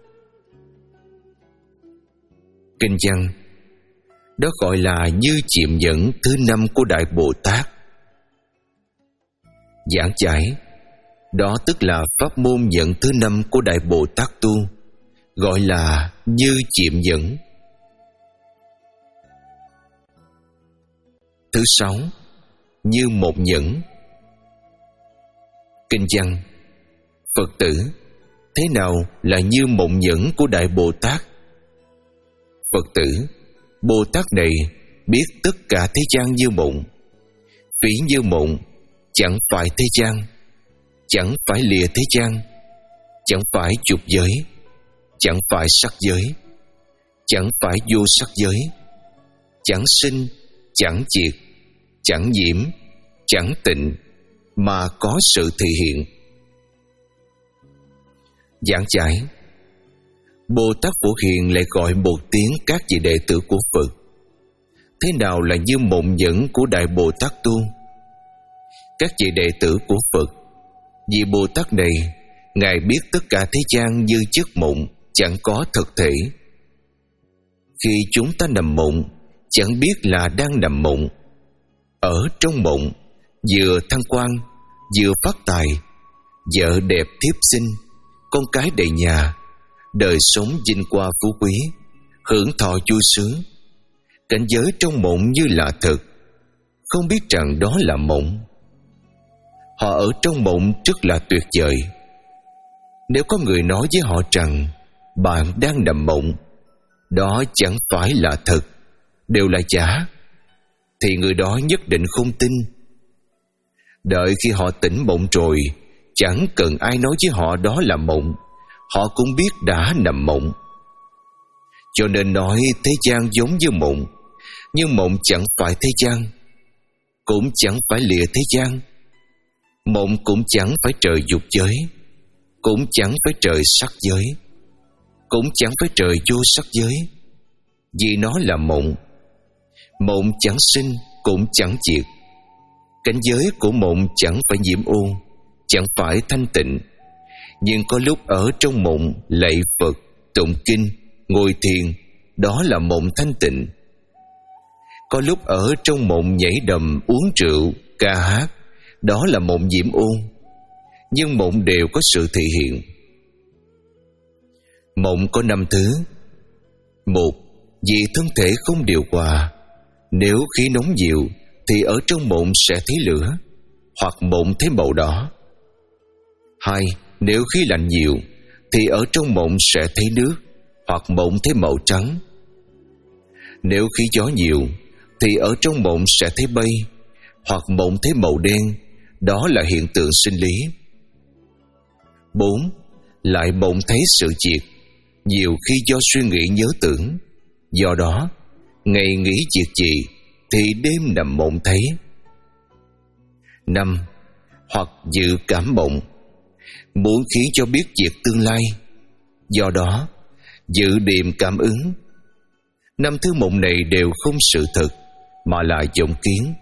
Kinh văn đó gọi là như chiệm nhẫn thứ năm của Đại Bồ Tát. Giảng giải đó tức là pháp môn nhận thứ năm của Đại Bồ Tát tu, gọi là như chiệm nhẫn. Thứ sáu, như một nhẫn. Kinh văn: Phật tử, thế nào là như một nhẫn của Đại Bồ Tát? Phật tử, Bồ Tát này biết tất cả thế gian như mộng. Phỉ như mộng chẳng phải thế gian, chẳng phải lìa thế gian, chẳng phải dục giới, chẳng phải sắc giới, chẳng phải vô sắc giới, chẳng sinh, chẳng diệt, chẳng nhiễm, chẳng tịnh, mà có sự thị hiện. Giảng giải: Bồ Tát Phổ Hiền lại gọi một tiếng các vị đệ tử của Phật. Thế nào là như mộng nhẫn của Đại Bồ Tát tu? Các vị đệ tử của Phật, vì Bồ Tát này, Ngài biết tất cả thế gian như giấc mộng, chẳng có thực thể. Khi chúng ta nằm mộng, chẳng biết là đang nằm mộng. Ở trong mộng, vừa thăng quan, vừa phát tài, vợ đẹp thiếp xinh, con cái đầy nhà, đời sống vinh hoa phú quý, hưởng thọ vui sướng. Cảnh giới trong mộng như là thực, không biết rằng đó là mộng. Họ ở trong mộng rất là tuyệt vời. Nếu có người nói với họ rằng bạn đang nằm mộng, đó chẳng phải là thật, đều là giả, thì người đó nhất định không tin. Đợi khi họ tỉnh mộng rồi, chẳng cần ai nói với họ đó là mộng, họ cũng biết đã nằm mộng. Cho nên nói thế gian giống như mộng, nhưng mộng chẳng phải thế gian, cũng chẳng phải lìa thế gian. Mộng cũng chẳng phải trời dục giới, cũng chẳng phải trời sắc giới, cũng chẳng phải trời vô sắc giới, vì nó là mộng. Mộng chẳng sinh, cũng chẳng diệt. Cảnh giới của mộng chẳng phải nhiễm ô, chẳng phải thanh tịnh. Nhưng có lúc ở trong mộng lạy Phật, tụng kinh, ngồi thiền, đó là mộng thanh tịnh. Có lúc ở trong mộng nhảy đầm, uống rượu, ca hát, đó là mộng nhiễm ô. Nhưng mộng đều có sự thị hiện. Mộng có năm thứ. Một, vì thân thể không điều hòa, nếu khí nóng nhiều thì ở trong mộng sẽ thấy lửa, hoặc mộng thấy màu đỏ. Hai, nếu khí lạnh nhiều thì ở trong mộng sẽ thấy nước, hoặc mộng thấy màu trắng. Nếu khí gió nhiều thì ở trong mộng sẽ thấy bay, hoặc mộng thấy màu đen, đó là hiện tượng sinh lý. Bốn, lại mộng thấy sự diệt, nhiều khi do suy nghĩ nhớ tưởng. Do đó, ngày nghĩ việc gì thì đêm nằm mộng thấy. Năm, hoặc dự cảm mộng, muốn khiến cho biết việc tương lai. Do đó, dự điềm cảm ứng. Năm thứ mộng này đều không sự thực, mà là vọng kiến.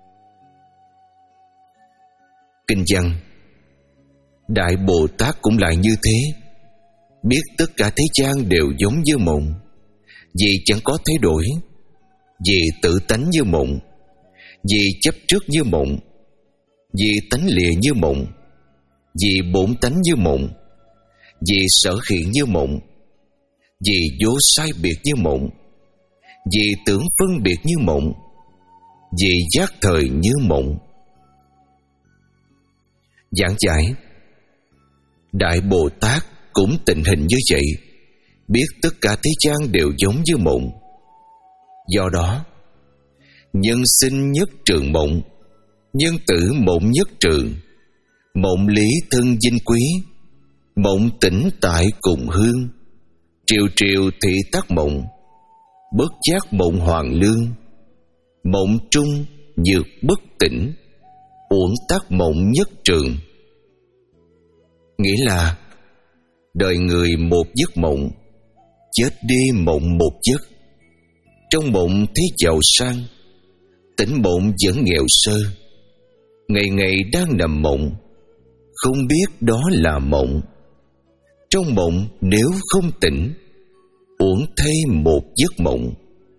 Kinh văn: Đại Bồ Tát cũng lại như thế, biết tất cả thế gian đều giống như mộng, vì chẳng có thay đổi, vì tự tánh như mộng, vì chấp trước như mộng, vì tánh lìa như mộng, vì bổn tánh như mộng, vì sở hiện như mộng, vì vô sai biệt như mộng, vì tưởng phân biệt như mộng, vì giác thời như mộng. Giảng giải: Đại Bồ Tát cũng tình hình như vậy, biết tất cả thế gian đều giống như mộng. Do đó, nhân sinh nhất trường mộng, nhân tử mộng nhất trường, mộng lý thân vinh quý, mộng tỉnh tại cùng hương, triều triều thị tác mộng, bất giác mộng hoàng lương, mộng trung nhược bất tỉnh, uổng tác mộng nhất trường. Nghĩa là đời người một giấc mộng, chết đi mộng một giấc. Trong mộng thấy giàu sang, tỉnh mộng vẫn nghèo sơ. Ngày ngày đang nằm mộng, không biết đó là mộng. Trong mộng nếu không tỉnh, uổng thay một giấc mộng.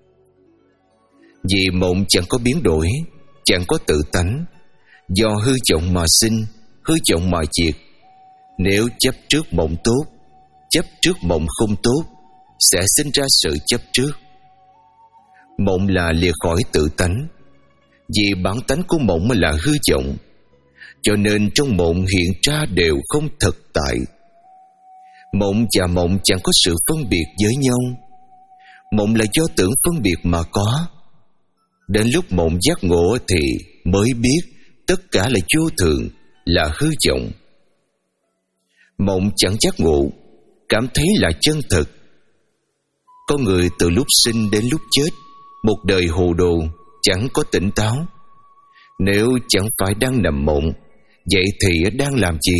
Vì mộng chẳng có biến đổi, chẳng có tự tánh, do hư vọng mà sinh, hư vọng mà diệt. Nếu chấp trước mộng tốt, chấp trước mộng không tốt, sẽ sinh ra sự chấp trước. Mộng là lìa khỏi tự tánh, vì bản tánh của mộng là hư vọng, cho nên trong mộng hiện ra đều không thực tại. Mộng và mộng chẳng có sự phân biệt với nhau. Mộng là do tưởng phân biệt mà có. Đến lúc mộng giác ngộ thì mới biết tất cả là vô thường, là hư vọng. Mộng chẳng giác ngộ, cảm thấy là chân thực. Có người từ lúc sinh đến lúc chết, một đời hồ đồ, chẳng có tỉnh táo. Nếu chẳng phải đang nằm mộng, vậy thì đang làm gì?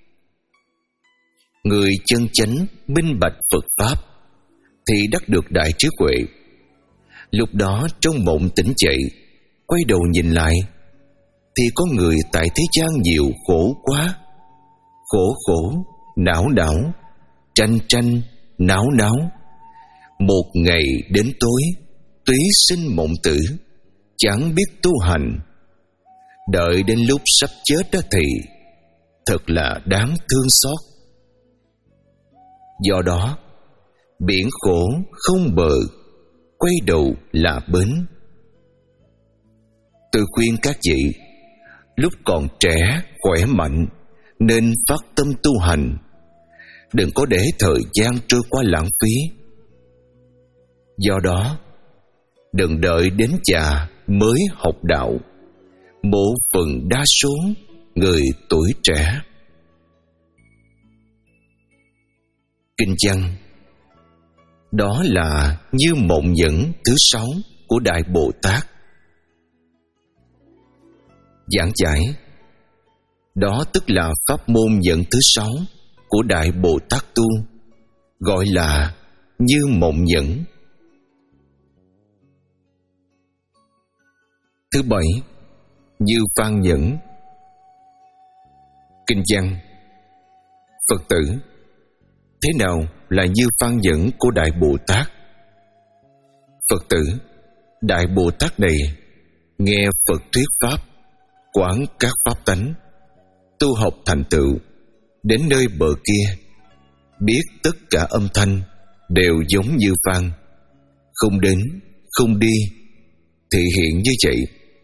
Người chân chánh minh bạch Phật Pháp thì đắc được đại trí huệ. Lúc đó trong mộng tỉnh dậy, quay đầu nhìn lại, thì có người tại thế gian nhiều khổ quá. Khổ khổ, não não, tranh tranh, náo náo. Một ngày đến tối, túy sinh mộng tử, chẳng biết tu hành. Đợi đến lúc sắp chết đó thì thật là đáng thương xót. Do đó, biển khổ không bờ, quay đầu là bến. Tôi khuyên các vị, lúc còn trẻ, khỏe mạnh, nên phát tâm tu hành. Đừng có để thời gian trôi qua lãng phí. Do đó, đừng đợi đến già mới học đạo. Bộ phận đa số người tuổi trẻ. Kinh văn. Đó là như mộng dẫn thứ sáu của Đại Bồ Tát. Giảng giải. Đó tức là pháp môn dẫn thứ sáu của Đại Bồ Tát tu, gọi là như mộng dẫn. Thứ bảy, như phan nhẫn. Kinh văn. Phật tử, thế nào là như phan nhẫn của Đại Bồ Tát? Phật tử, Đại Bồ Tát này nghe Phật thuyết pháp, quán các pháp tánh, tu học thành tựu, đến nơi bờ kia, biết tất cả âm thanh đều giống như phan, không đến, không đi, thị hiện như vậy.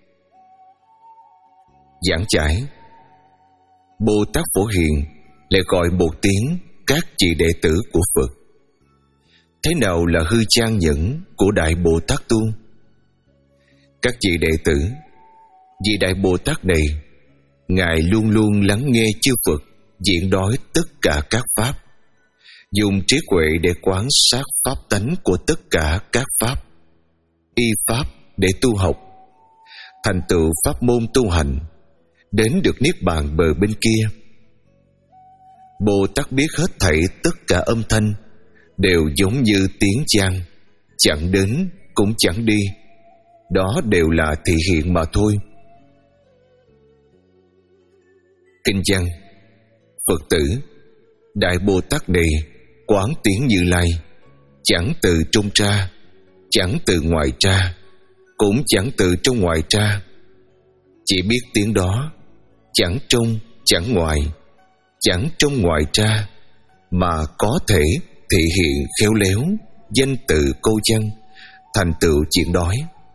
Giảng giải. Bồ Tát Phổ Hiền lại gọi một tiếng các vị đệ tử của Phật. Thế nào là hư trang nhẫn của Đại Bồ Tát tu? Các vị đệ tử, vị Đại Bồ Tát này, Ngài luôn luôn lắng nghe chư Phật diễn nói tất cả các pháp, dùng trí huệ để quán sát pháp tánh của tất cả các pháp, y pháp để tu học, thành tựu pháp môn tu hành, đến được niết bàn bờ bên kia. Bồ Tát biết hết thảy tất cả âm thanh đều giống như tiếng vang, chẳng đến cũng chẳng đi, đó đều là thị hiện mà thôi. Kinh văn. Phật tử, Đại Bồ Tát này quán tiếng Như Lai, chẳng từ trung ra chẳng từ ngoài ra, cũng chẳng từ trong ngoài ra. Chỉ biết tiếng đó, chẳng trong chẳng ngoài, chẳng trong ngoài ra, mà có thể thị hiện khéo léo danh từ câu văn, thành tựu chuyện đói.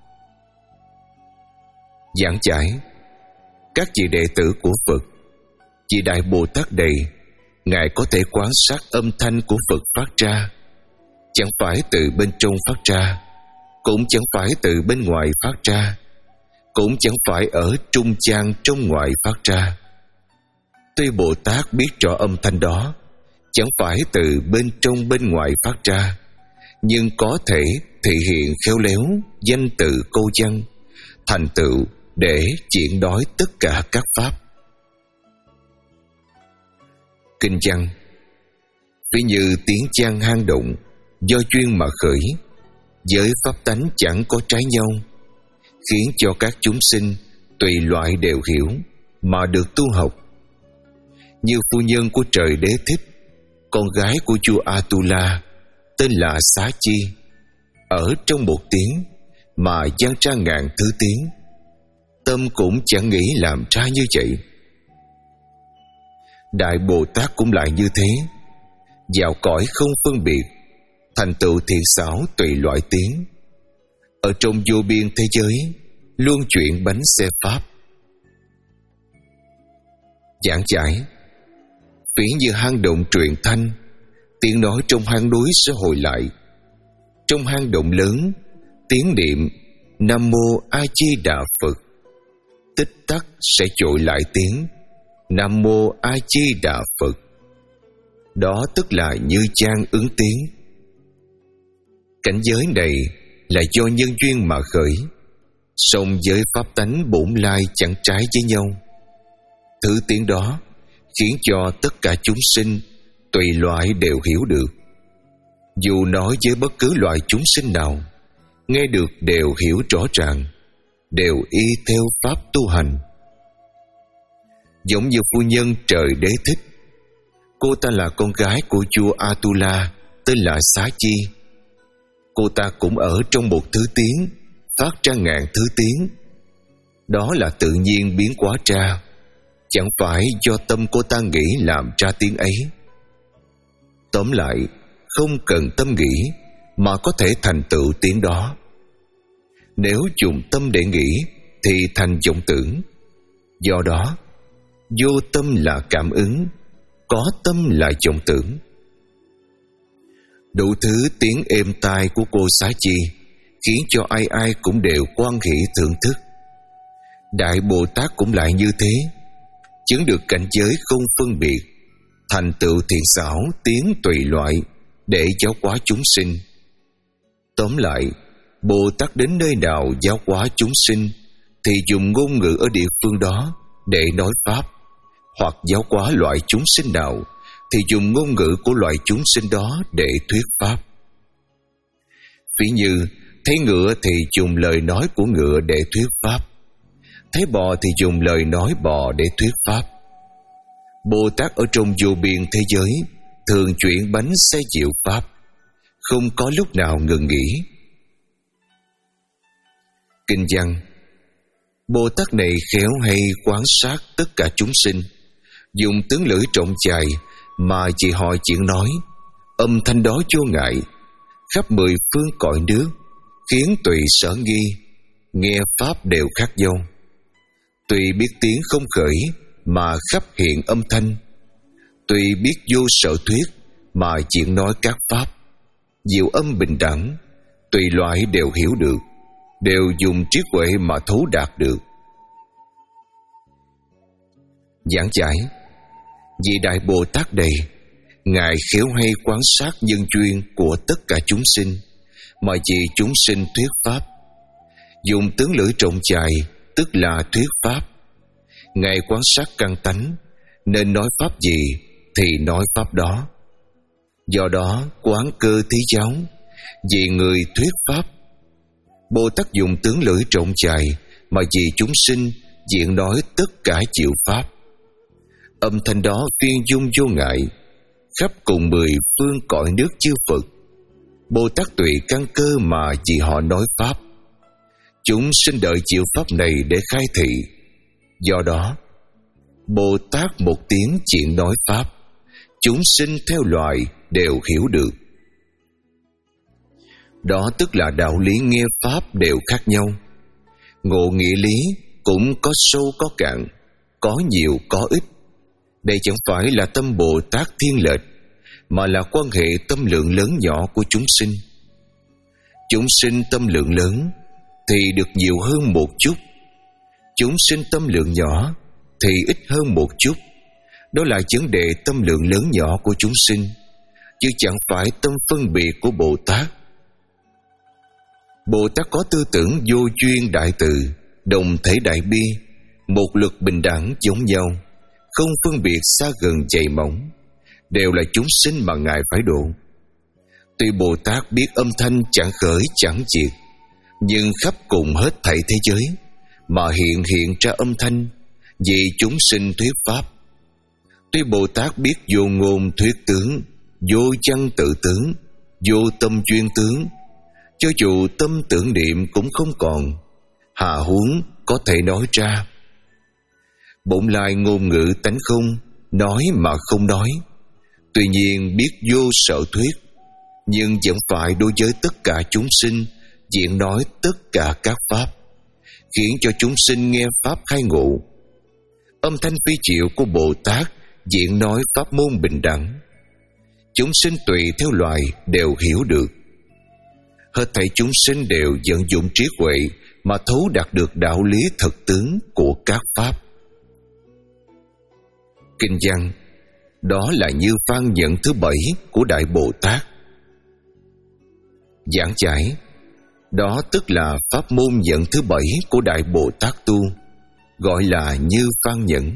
Giảng giải: các vị đệ tử của Phật, vị Đại Bồ Tát này, Ngài có thể quan sát âm thanh của Phật phát ra, chẳng phải từ bên trong phát ra, cũng chẳng phải từ bên ngoài phát ra, cũng chẳng phải ở trung gian trong ngoài phát ra. Tuy Bồ Tát biết rõ âm thanh đó chẳng phải từ bên trong bên ngoài phát ra, nhưng có thể thể hiện khéo léo danh từ câu văn, thành tựu để chuyển đổi tất cả các pháp. Kinh văn: ví như tiếng chan hang động, do duyên mà khởi, với pháp tánh chẳng có trái nhau, khiến cho các chúng sinh tùy loại đều hiểu mà được tu học. Như phu nhân của trời Đế Thích, con gái của vua Atula, tên là Xá Chi, ở trong một tiếng mà vang ra ngàn thứ tiếng, tâm cũng chẳng nghĩ làm ra như vậy. Đại Bồ Tát cũng lại như thế, vào cõi không phân biệt, thành tựu thiện xảo tùy loại tiếng, ở trong vô biên thế giới luân chuyển bánh xe pháp. Giảng giải: ví như hang động truyền thanh, tiếng nói trong hang núi sẽ hồi lại. Trong hang động lớn, tiếng niệm Nam Mô A Di Đà Phật, tích tắc sẽ trội lại tiếng Nam Mô A Di Đà Phật. Đó tức là như chan ứng tiếng. Cảnh giới này là do nhân duyên mà khởi, song với pháp tánh bổn lai chẳng trái với nhau. Thứ tiếng đó khiến cho tất cả chúng sinh tùy loại đều hiểu được. Dù nói với bất cứ loại chúng sinh nào, nghe được đều hiểu rõ ràng, đều y theo pháp tu hành. Giống như phu nhân trời Đế Thích, cô ta là con gái của vua Atula, tên là Xá Chi. Cô ta cũng ở trong một thứ tiếng, phát ra ngàn thứ tiếng. Đó là tự nhiên biến hóa ra, chẳng phải do tâm cô ta nghĩ làm ra tiếng ấy. Tóm lại, không cần tâm nghĩ mà có thể thành tựu tiếng đó. Nếu dùng tâm để nghĩ thì thành vọng tưởng. Do đó, vô tâm là cảm ứng, có tâm là vọng tưởng. Đủ thứ tiếng êm tai của cô Xá Chi khiến cho ai ai cũng đều hoan hỷ thưởng thức. Đại Bồ Tát cũng lại như thế, chứng được cảnh giới không phân biệt, thành tựu thiện xảo tiếng tùy loại để giáo hóa chúng sinh. Tóm lại, Bồ Tát đến nơi nào giáo hóa chúng sinh thì dùng ngôn ngữ ở địa phương đó để nói pháp, hoặc giáo hóa loại chúng sinh nào thì dùng ngôn ngữ của loại chúng sinh đó để thuyết pháp. Ví như thấy ngựa thì dùng lời nói của ngựa để thuyết pháp, thấy bò thì dùng lời nói bò để thuyết pháp. Bồ Tát ở trong vô biên thế giới thường chuyển bánh xe diệu pháp, không có lúc nào ngừng nghỉ. Kinh văn: Bồ Tát này khéo hay quan sát tất cả chúng sinh, dùng tướng lưỡi trọng dài mà chỉ hỏi chuyện nói, âm thanh đó vô ngại, khắp mười phương cõi nước, khiến tùy sở nghi, nghe pháp đều khác nhau. Tuy biết tiếng không khởi mà khắp hiện âm thanh, tuy biết vô sở thuyết mà chuyện nói các pháp, diệu âm bình đẳng, tùy loại đều hiểu được, đều dùng trí huệ mà thấu đạt được. Giảng giải: vị Đại Bồ Tát này, Ngài khéo hay quan sát nhân duyên của tất cả chúng sinh mà vì chúng sinh thuyết pháp, dùng tướng lưỡi trọng dài tức là thuyết pháp. Ngài quan sát căn tánh, nên nói pháp gì thì nói pháp đó. Do đó quán cơ thí giáo, vì người thuyết pháp. Bồ Tát dùng tướng lưỡi trọng dài mà vì chúng sinh diện nói tất cả diệu pháp. Âm thanh đó viên dung vô ngại, khắp cùng mười phương cõi nước chư Phật, Bồ Tát tùy căn cơ mà vì họ nói pháp. Chúng sinh đợi chịu pháp này để khai thị. Do đó, Bồ Tát một tiếng chuyện nói pháp, chúng sinh theo loài đều hiểu được. Đó tức là đạo lý nghe pháp đều khác nhau. Ngộ nghĩa lý cũng có sâu có cạn, có nhiều có ít. Đây chẳng phải là tâm Bồ Tát thiên lệch, mà là quan hệ tâm lượng lớn nhỏ của chúng sinh. Chúng sinh tâm lượng lớn thì được nhiều hơn một chút, chúng sinh tâm lượng nhỏ thì ít hơn một chút. Đó là vấn đề tâm lượng lớn nhỏ của chúng sinh, chứ chẳng phải tâm phân biệt của Bồ Tát. Bồ Tát có tư tưởng vô duyên đại từ, đồng thể đại bi, một lực bình đẳng giống nhau, không phân biệt xa gần dày mỏng, đều là chúng sinh mà Ngài phải độ. Tuy Bồ Tát biết âm thanh chẳng khởi chẳng diệt, nhưng khắp cùng hết thảy thế giới mà hiện hiện ra âm thanh vì chúng sinh thuyết pháp. Tuy Bồ Tát biết vô ngôn thuyết tướng, vô chân tự tướng, vô tâm duyên tướng, cho dù tâm tưởng niệm cũng không còn, hà huống có thể nói ra. Bổn lai ngôn ngữ tánh không, nói mà không nói. Tuy nhiên biết vô sở thuyết, nhưng vẫn phải đối với tất cả chúng sinh diện nói tất cả các pháp, khiến cho chúng sinh nghe pháp khai ngộ. Âm thanh phi diệu của Bồ Tát diện nói pháp môn bình đẳng, chúng sinh tùy theo loài đều hiểu được. Hết thảy chúng sinh đều vận dụng trí huệ mà thấu đạt được đạo lý thật tướng của các pháp. Kinh văn đó là như văn nhận thứ bảy của Đại Bồ Tát. Giảng giải đó tức là pháp môn nhận thứ bảy của Đại Bồ Tát tu, gọi là như văn nhẫn.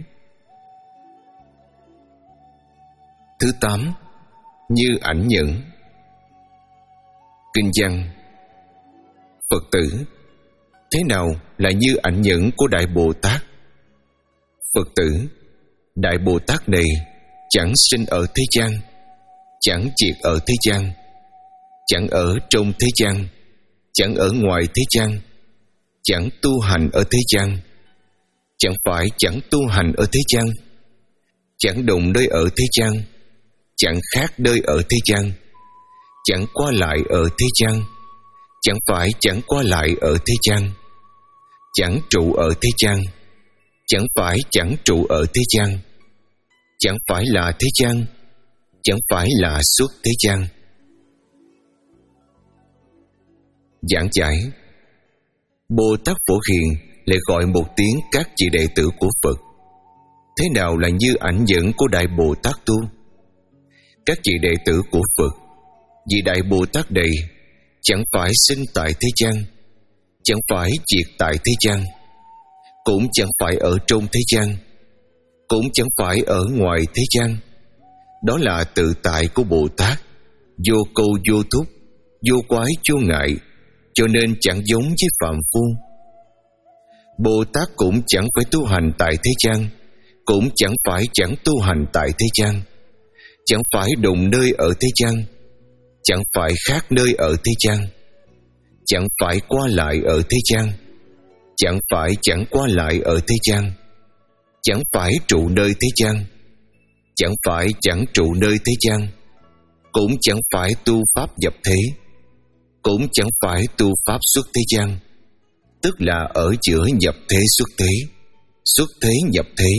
Thứ tám, như ảnh nhẫn. Kinh văn: Phật tử, thế nào là như ảnh nhẫn của Đại Bồ Tát? Phật tử, Đại Bồ Tát này chẳng sinh ở thế gian, chẳng diệt ở thế gian, chẳng ở trong thế gian, chẳng ở ngoài thế gian, chẳng tu hành ở thế gian, chẳng phải chẳng tu hành ở thế gian, chẳng đồng nơi ở thế gian, chẳng khác nơi ở thế gian, chẳng qua lại ở thế gian, chẳng phải chẳng qua lại ở thế gian, chẳng trụ ở thế gian, chẳng phải chẳng trụ ở thế gian, chẳng phải là thế gian, chẳng phải là xuất thế gian. Giảng giải: Bồ Tát Phổ Hiền lại gọi một tiếng các vị đệ tử của Phật. Thế nào là như ảnh dẫn của Đại Bồ Tát tu? Các vị đệ tử của Phật, vì Đại Bồ Tát này chẳng phải sinh tại thế gian, chẳng phải diệt tại thế gian, cũng chẳng phải ở trong thế gian, cũng chẳng phải ở ngoài thế gian. Đó là tự tại của Bồ Tát, vô câu vô thúc, vô quái vô ngại, cho nên chẳng giống với phàm phu. Bồ Tát cũng chẳng phải tu hành tại thế gian, cũng chẳng phải chẳng tu hành tại thế gian, chẳng phải đồng nơi ở thế gian, chẳng phải khác nơi ở thế gian, chẳng phải qua lại ở thế gian, chẳng phải chẳng qua lại ở thế gian, chẳng phải trụ nơi thế gian, chẳng phải chẳng trụ nơi thế gian, cũng chẳng phải tu pháp nhập thế, cũng chẳng phải tu pháp xuất thế gian, tức là ở giữa nhập thế xuất thế, xuất thế nhập thế.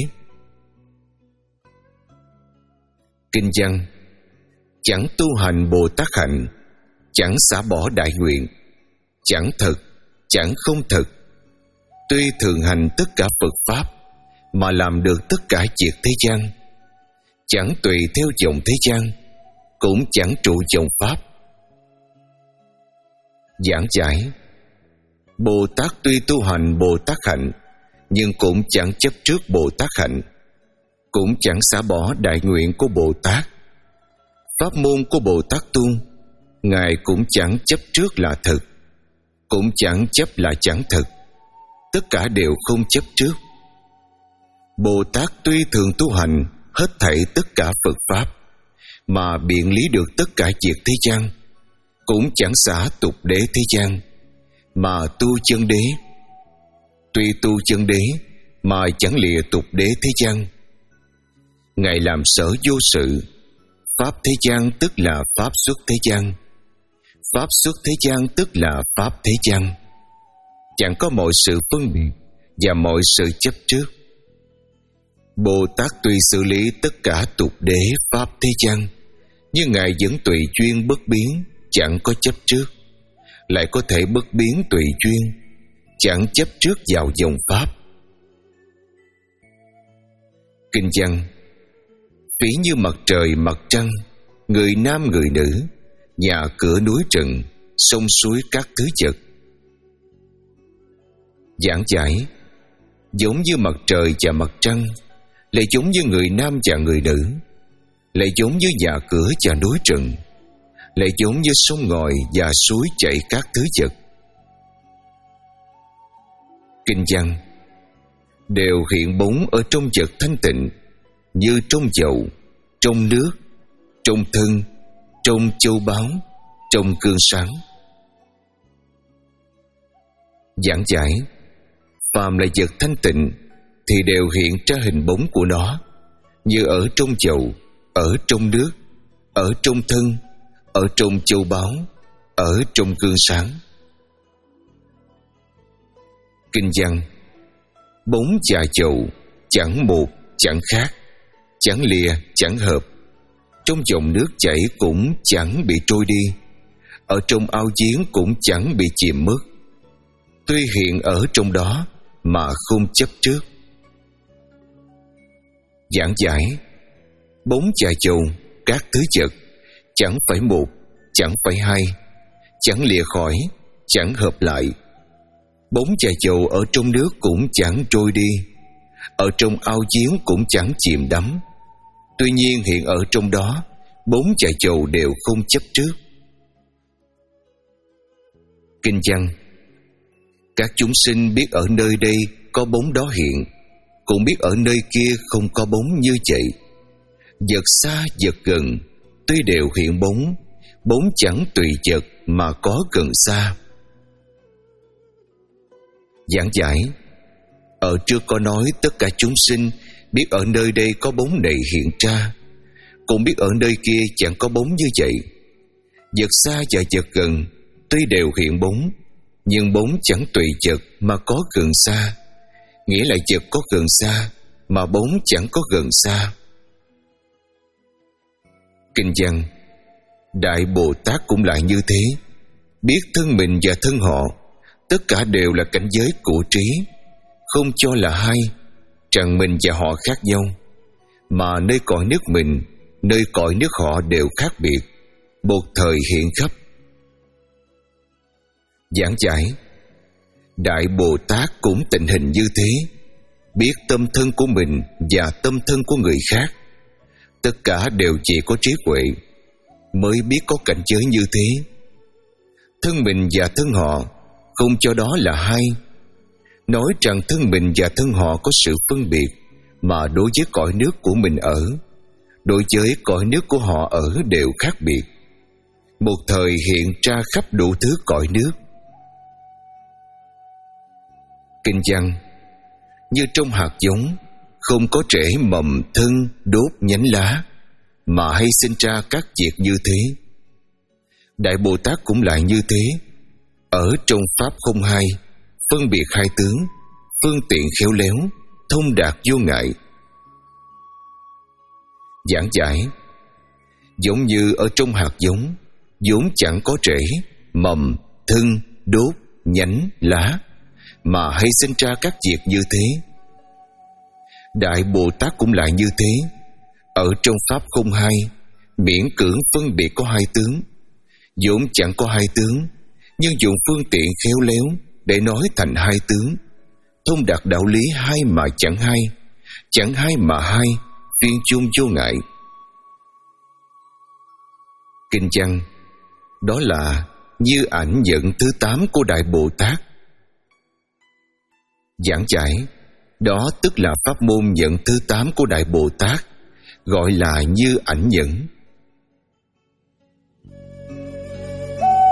Kinh văn: Chẳng tu hành Bồ Tát hạnh, chẳng xả bỏ đại nguyện, chẳng thật, chẳng không thật. Tuy thường hành tất cả Phật pháp, mà làm được tất cả việc thế gian, chẳng tùy theo dòng thế gian, cũng chẳng trụ dòng pháp. Giảng giải: Bồ Tát tuy tu hành Bồ Tát hạnh, nhưng cũng chẳng chấp trước Bồ Tát hạnh, cũng chẳng xả bỏ đại nguyện của Bồ Tát. Pháp môn của Bồ Tát tu, Ngài cũng chẳng chấp trước là thật, cũng chẳng chấp là chẳng thật, tất cả đều không chấp trước. Bồ Tát tuy thường tu hành hết thảy tất cả Phật pháp, mà biện lý được tất cả việc thế gian, cũng chẳng xả tục đế thế gian, mà tu chân đế. Tuy tu chân đế mà chẳng lìa tục đế thế gian. Ngài làm sở vô sự. Pháp thế gian tức là pháp xuất thế gian. Pháp xuất thế gian tức là pháp thế gian. Chẳng có mọi sự phân biệt và mọi sự chấp trước. Bồ Tát tuy xử lý tất cả tục đế pháp thế gian, nhưng Ngài vẫn tùy duyên bất biến, chẳng có chấp trước. Lại có thể bất biến tùy duyên, chẳng chấp trước vào dòng pháp. Kinh văn: phí như mặt trời mặt trăng, người nam người nữ, nhà cửa núi rừng, sông suối các thứ vật. Giảng giải: giống như mặt trời và mặt trăng, lại giống như người nam và người nữ, lại giống như nhà cửa và núi rừng, lại giống như sông ngòi và suối chảy các thứ vật. Kinh văn: đều hiện bóng ở trong vật thanh tịnh, như trong dầu, trong nước, trong thân, trong châu báu, trong gương sáng. Giảng giải: phàm là vật thanh tịnh thì đều hiện ra hình bóng của nó, như ở trong dầu, ở trong nước, ở trong thân, ở trong châu báu, ở trong gương sáng. Kinh văn: bóng và dầu chẳng một chẳng khác, chẳng lìa chẳng hợp. Trong dòng nước chảy cũng chẳng bị trôi đi, ở trong ao giếng cũng chẳng bị chìm mất. Tuy hiện ở trong đó mà không chấp trước. Giảng giải: bóng và dầu các thứ vật chẳng phải một, chẳng phải hai, chẳng lìa khỏi, chẳng hợp lại. Bóng và dầu ở trong nước cũng chẳng trôi đi, ở trong ao giếng cũng chẳng chìm đắm. Tuy nhiên hiện ở trong đó, bóng và dầu đều không chấp trước. Kinh văn: các chúng sinh biết ở nơi đây có bóng đó hiện, cũng biết ở nơi kia không có bóng như vậy. Vật xa vật gần, tuy đều hiện bóng, bóng chẳng tùy vật mà có gần xa. Giảng giải: ở trước có nói tất cả chúng sinh biết ở nơi đây có bóng này hiện ra, cũng biết ở nơi kia chẳng có bóng như vậy. Vật xa và vật gần tuy đều hiện bóng, nhưng bóng chẳng tùy vật mà có gần xa, nghĩa là vật có gần xa mà bóng chẳng có gần xa. Kinh văn: Đại Bồ Tát cũng lại như thế, biết thân mình và thân họ tất cả đều là cảnh giới của trí, không cho là hai, rằng mình và họ khác nhau, mà nơi cõi nước mình, nơi cõi nước họ đều khác biệt, một thời hiện khắp. Giảng giải: Đại Bồ Tát cũng tình hình như thế, biết tâm thân của mình và tâm thân của người khác, tất cả đều chỉ có trí huệ mới biết có cảnh giới như thế. Thân mình và thân họ không cho đó là hai, nói rằng thân mình và thân họ có sự phân biệt, mà đối với cõi nước của mình ở, đối với cõi nước của họ ở đều khác biệt, một thời hiện ra khắp đủ thứ cõi nước. Kinh văn: như trong hạt giống không có rễ mầm thân đốt nhánh lá, mà hay sinh ra các việc như thế. Đại Bồ Tát cũng lại như thế, ở trong pháp không hai, phân biệt hai tướng, phương tiện khéo léo, thông đạt vô ngại. Giảng giải: giống như ở trong hạt giống vốn chẳng có rễ, mầm, thân, đốt, nhánh, lá, mà hay sinh ra các việc như thế. Đại Bồ Tát cũng lại như thế, ở trong pháp không hai, miễn cưỡng phân biệt có hai tướng, vốn chẳng có hai tướng, nhưng dùng phương tiện khéo léo để nói thành hai tướng, thông đạt đạo lý hai mà chẳng hai, chẳng hai mà hai, phiên chung vô ngại. Kinh văn: đó là như ảnh nhận thứ tám của Đại Bồ Tát. Giảng giải: đó tức là pháp môn nhận thứ tám của Đại Bồ Tát, gọi là như ảnh nhận.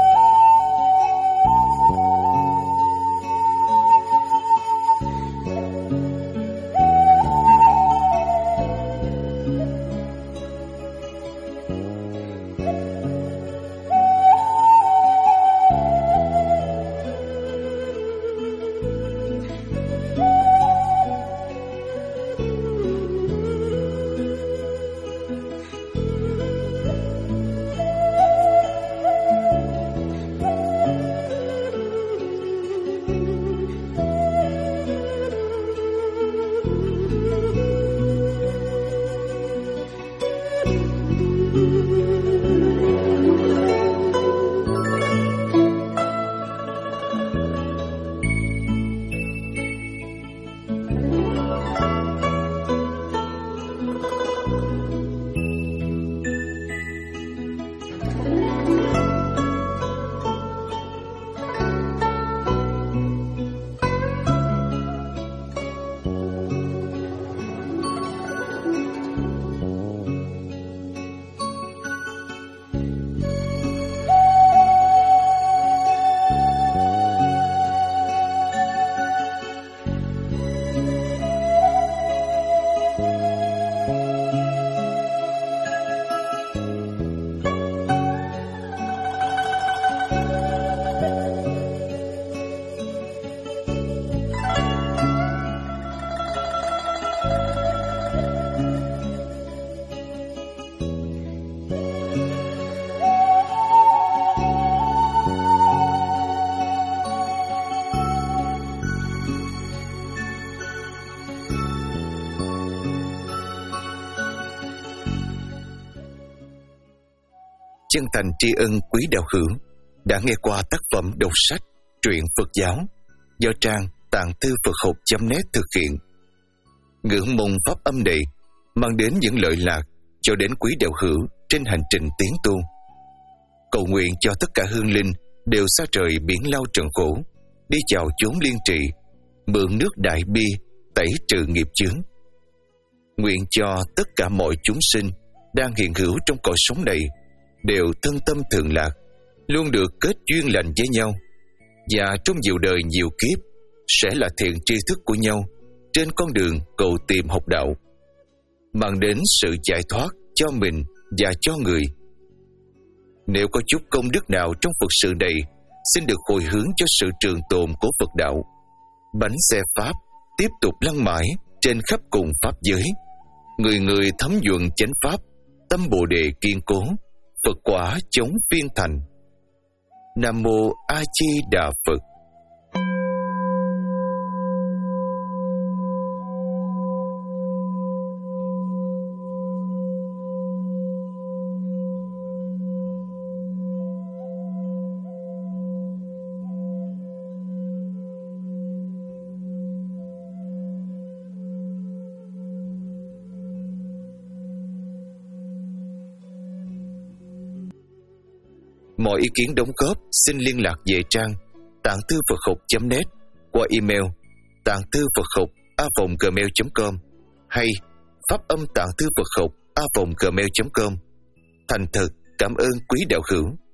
chân thành tri ân quý đạo hữu đã nghe qua tác phẩm đọc sách truyện Phật giáo do trang tạng thư Phật học chấm net thực hiện. Ngưỡng mong pháp âm này mang đến những lợi lạc cho đến quý đạo hữu trên hành trình tiến tu. Cầu nguyện cho tất cả hương linh đều xa trời biển lao trần khổ, đi chào chốn liên trị, mượn nước đại bi tẩy trừ nghiệp chướng. Nguyện cho tất cả mọi chúng sinh đang hiện hữu trong cõi sống này đều thân tâm thường lạc, luôn được kết duyên lành với nhau, và trong nhiều đời nhiều kiếp sẽ là thiện tri thức của nhau trên con đường cầu tìm học đạo, mang đến sự giải thoát cho mình và cho người. Nếu có chút công đức nào trong Phật sự này, xin được hồi hướng cho sự trường tồn của Phật đạo. Bánh xe Pháp tiếp tục lăn mãi trên khắp cùng Pháp giới, người người thấm nhuần chánh Pháp, tâm Bồ Đề kiên cố, Phật quả chống viên thành. Nam Mô A Di Đà Phật. Mọi ý kiến đóng góp xin liên lạc về trang tạng thư Phật học chấm net qua email tạng thư Phật học a vòng gmail chấm com hay pháp âm tạng thư Phật học a vòng gmail chấm com. Thành thật cảm ơn quý đạo hữu.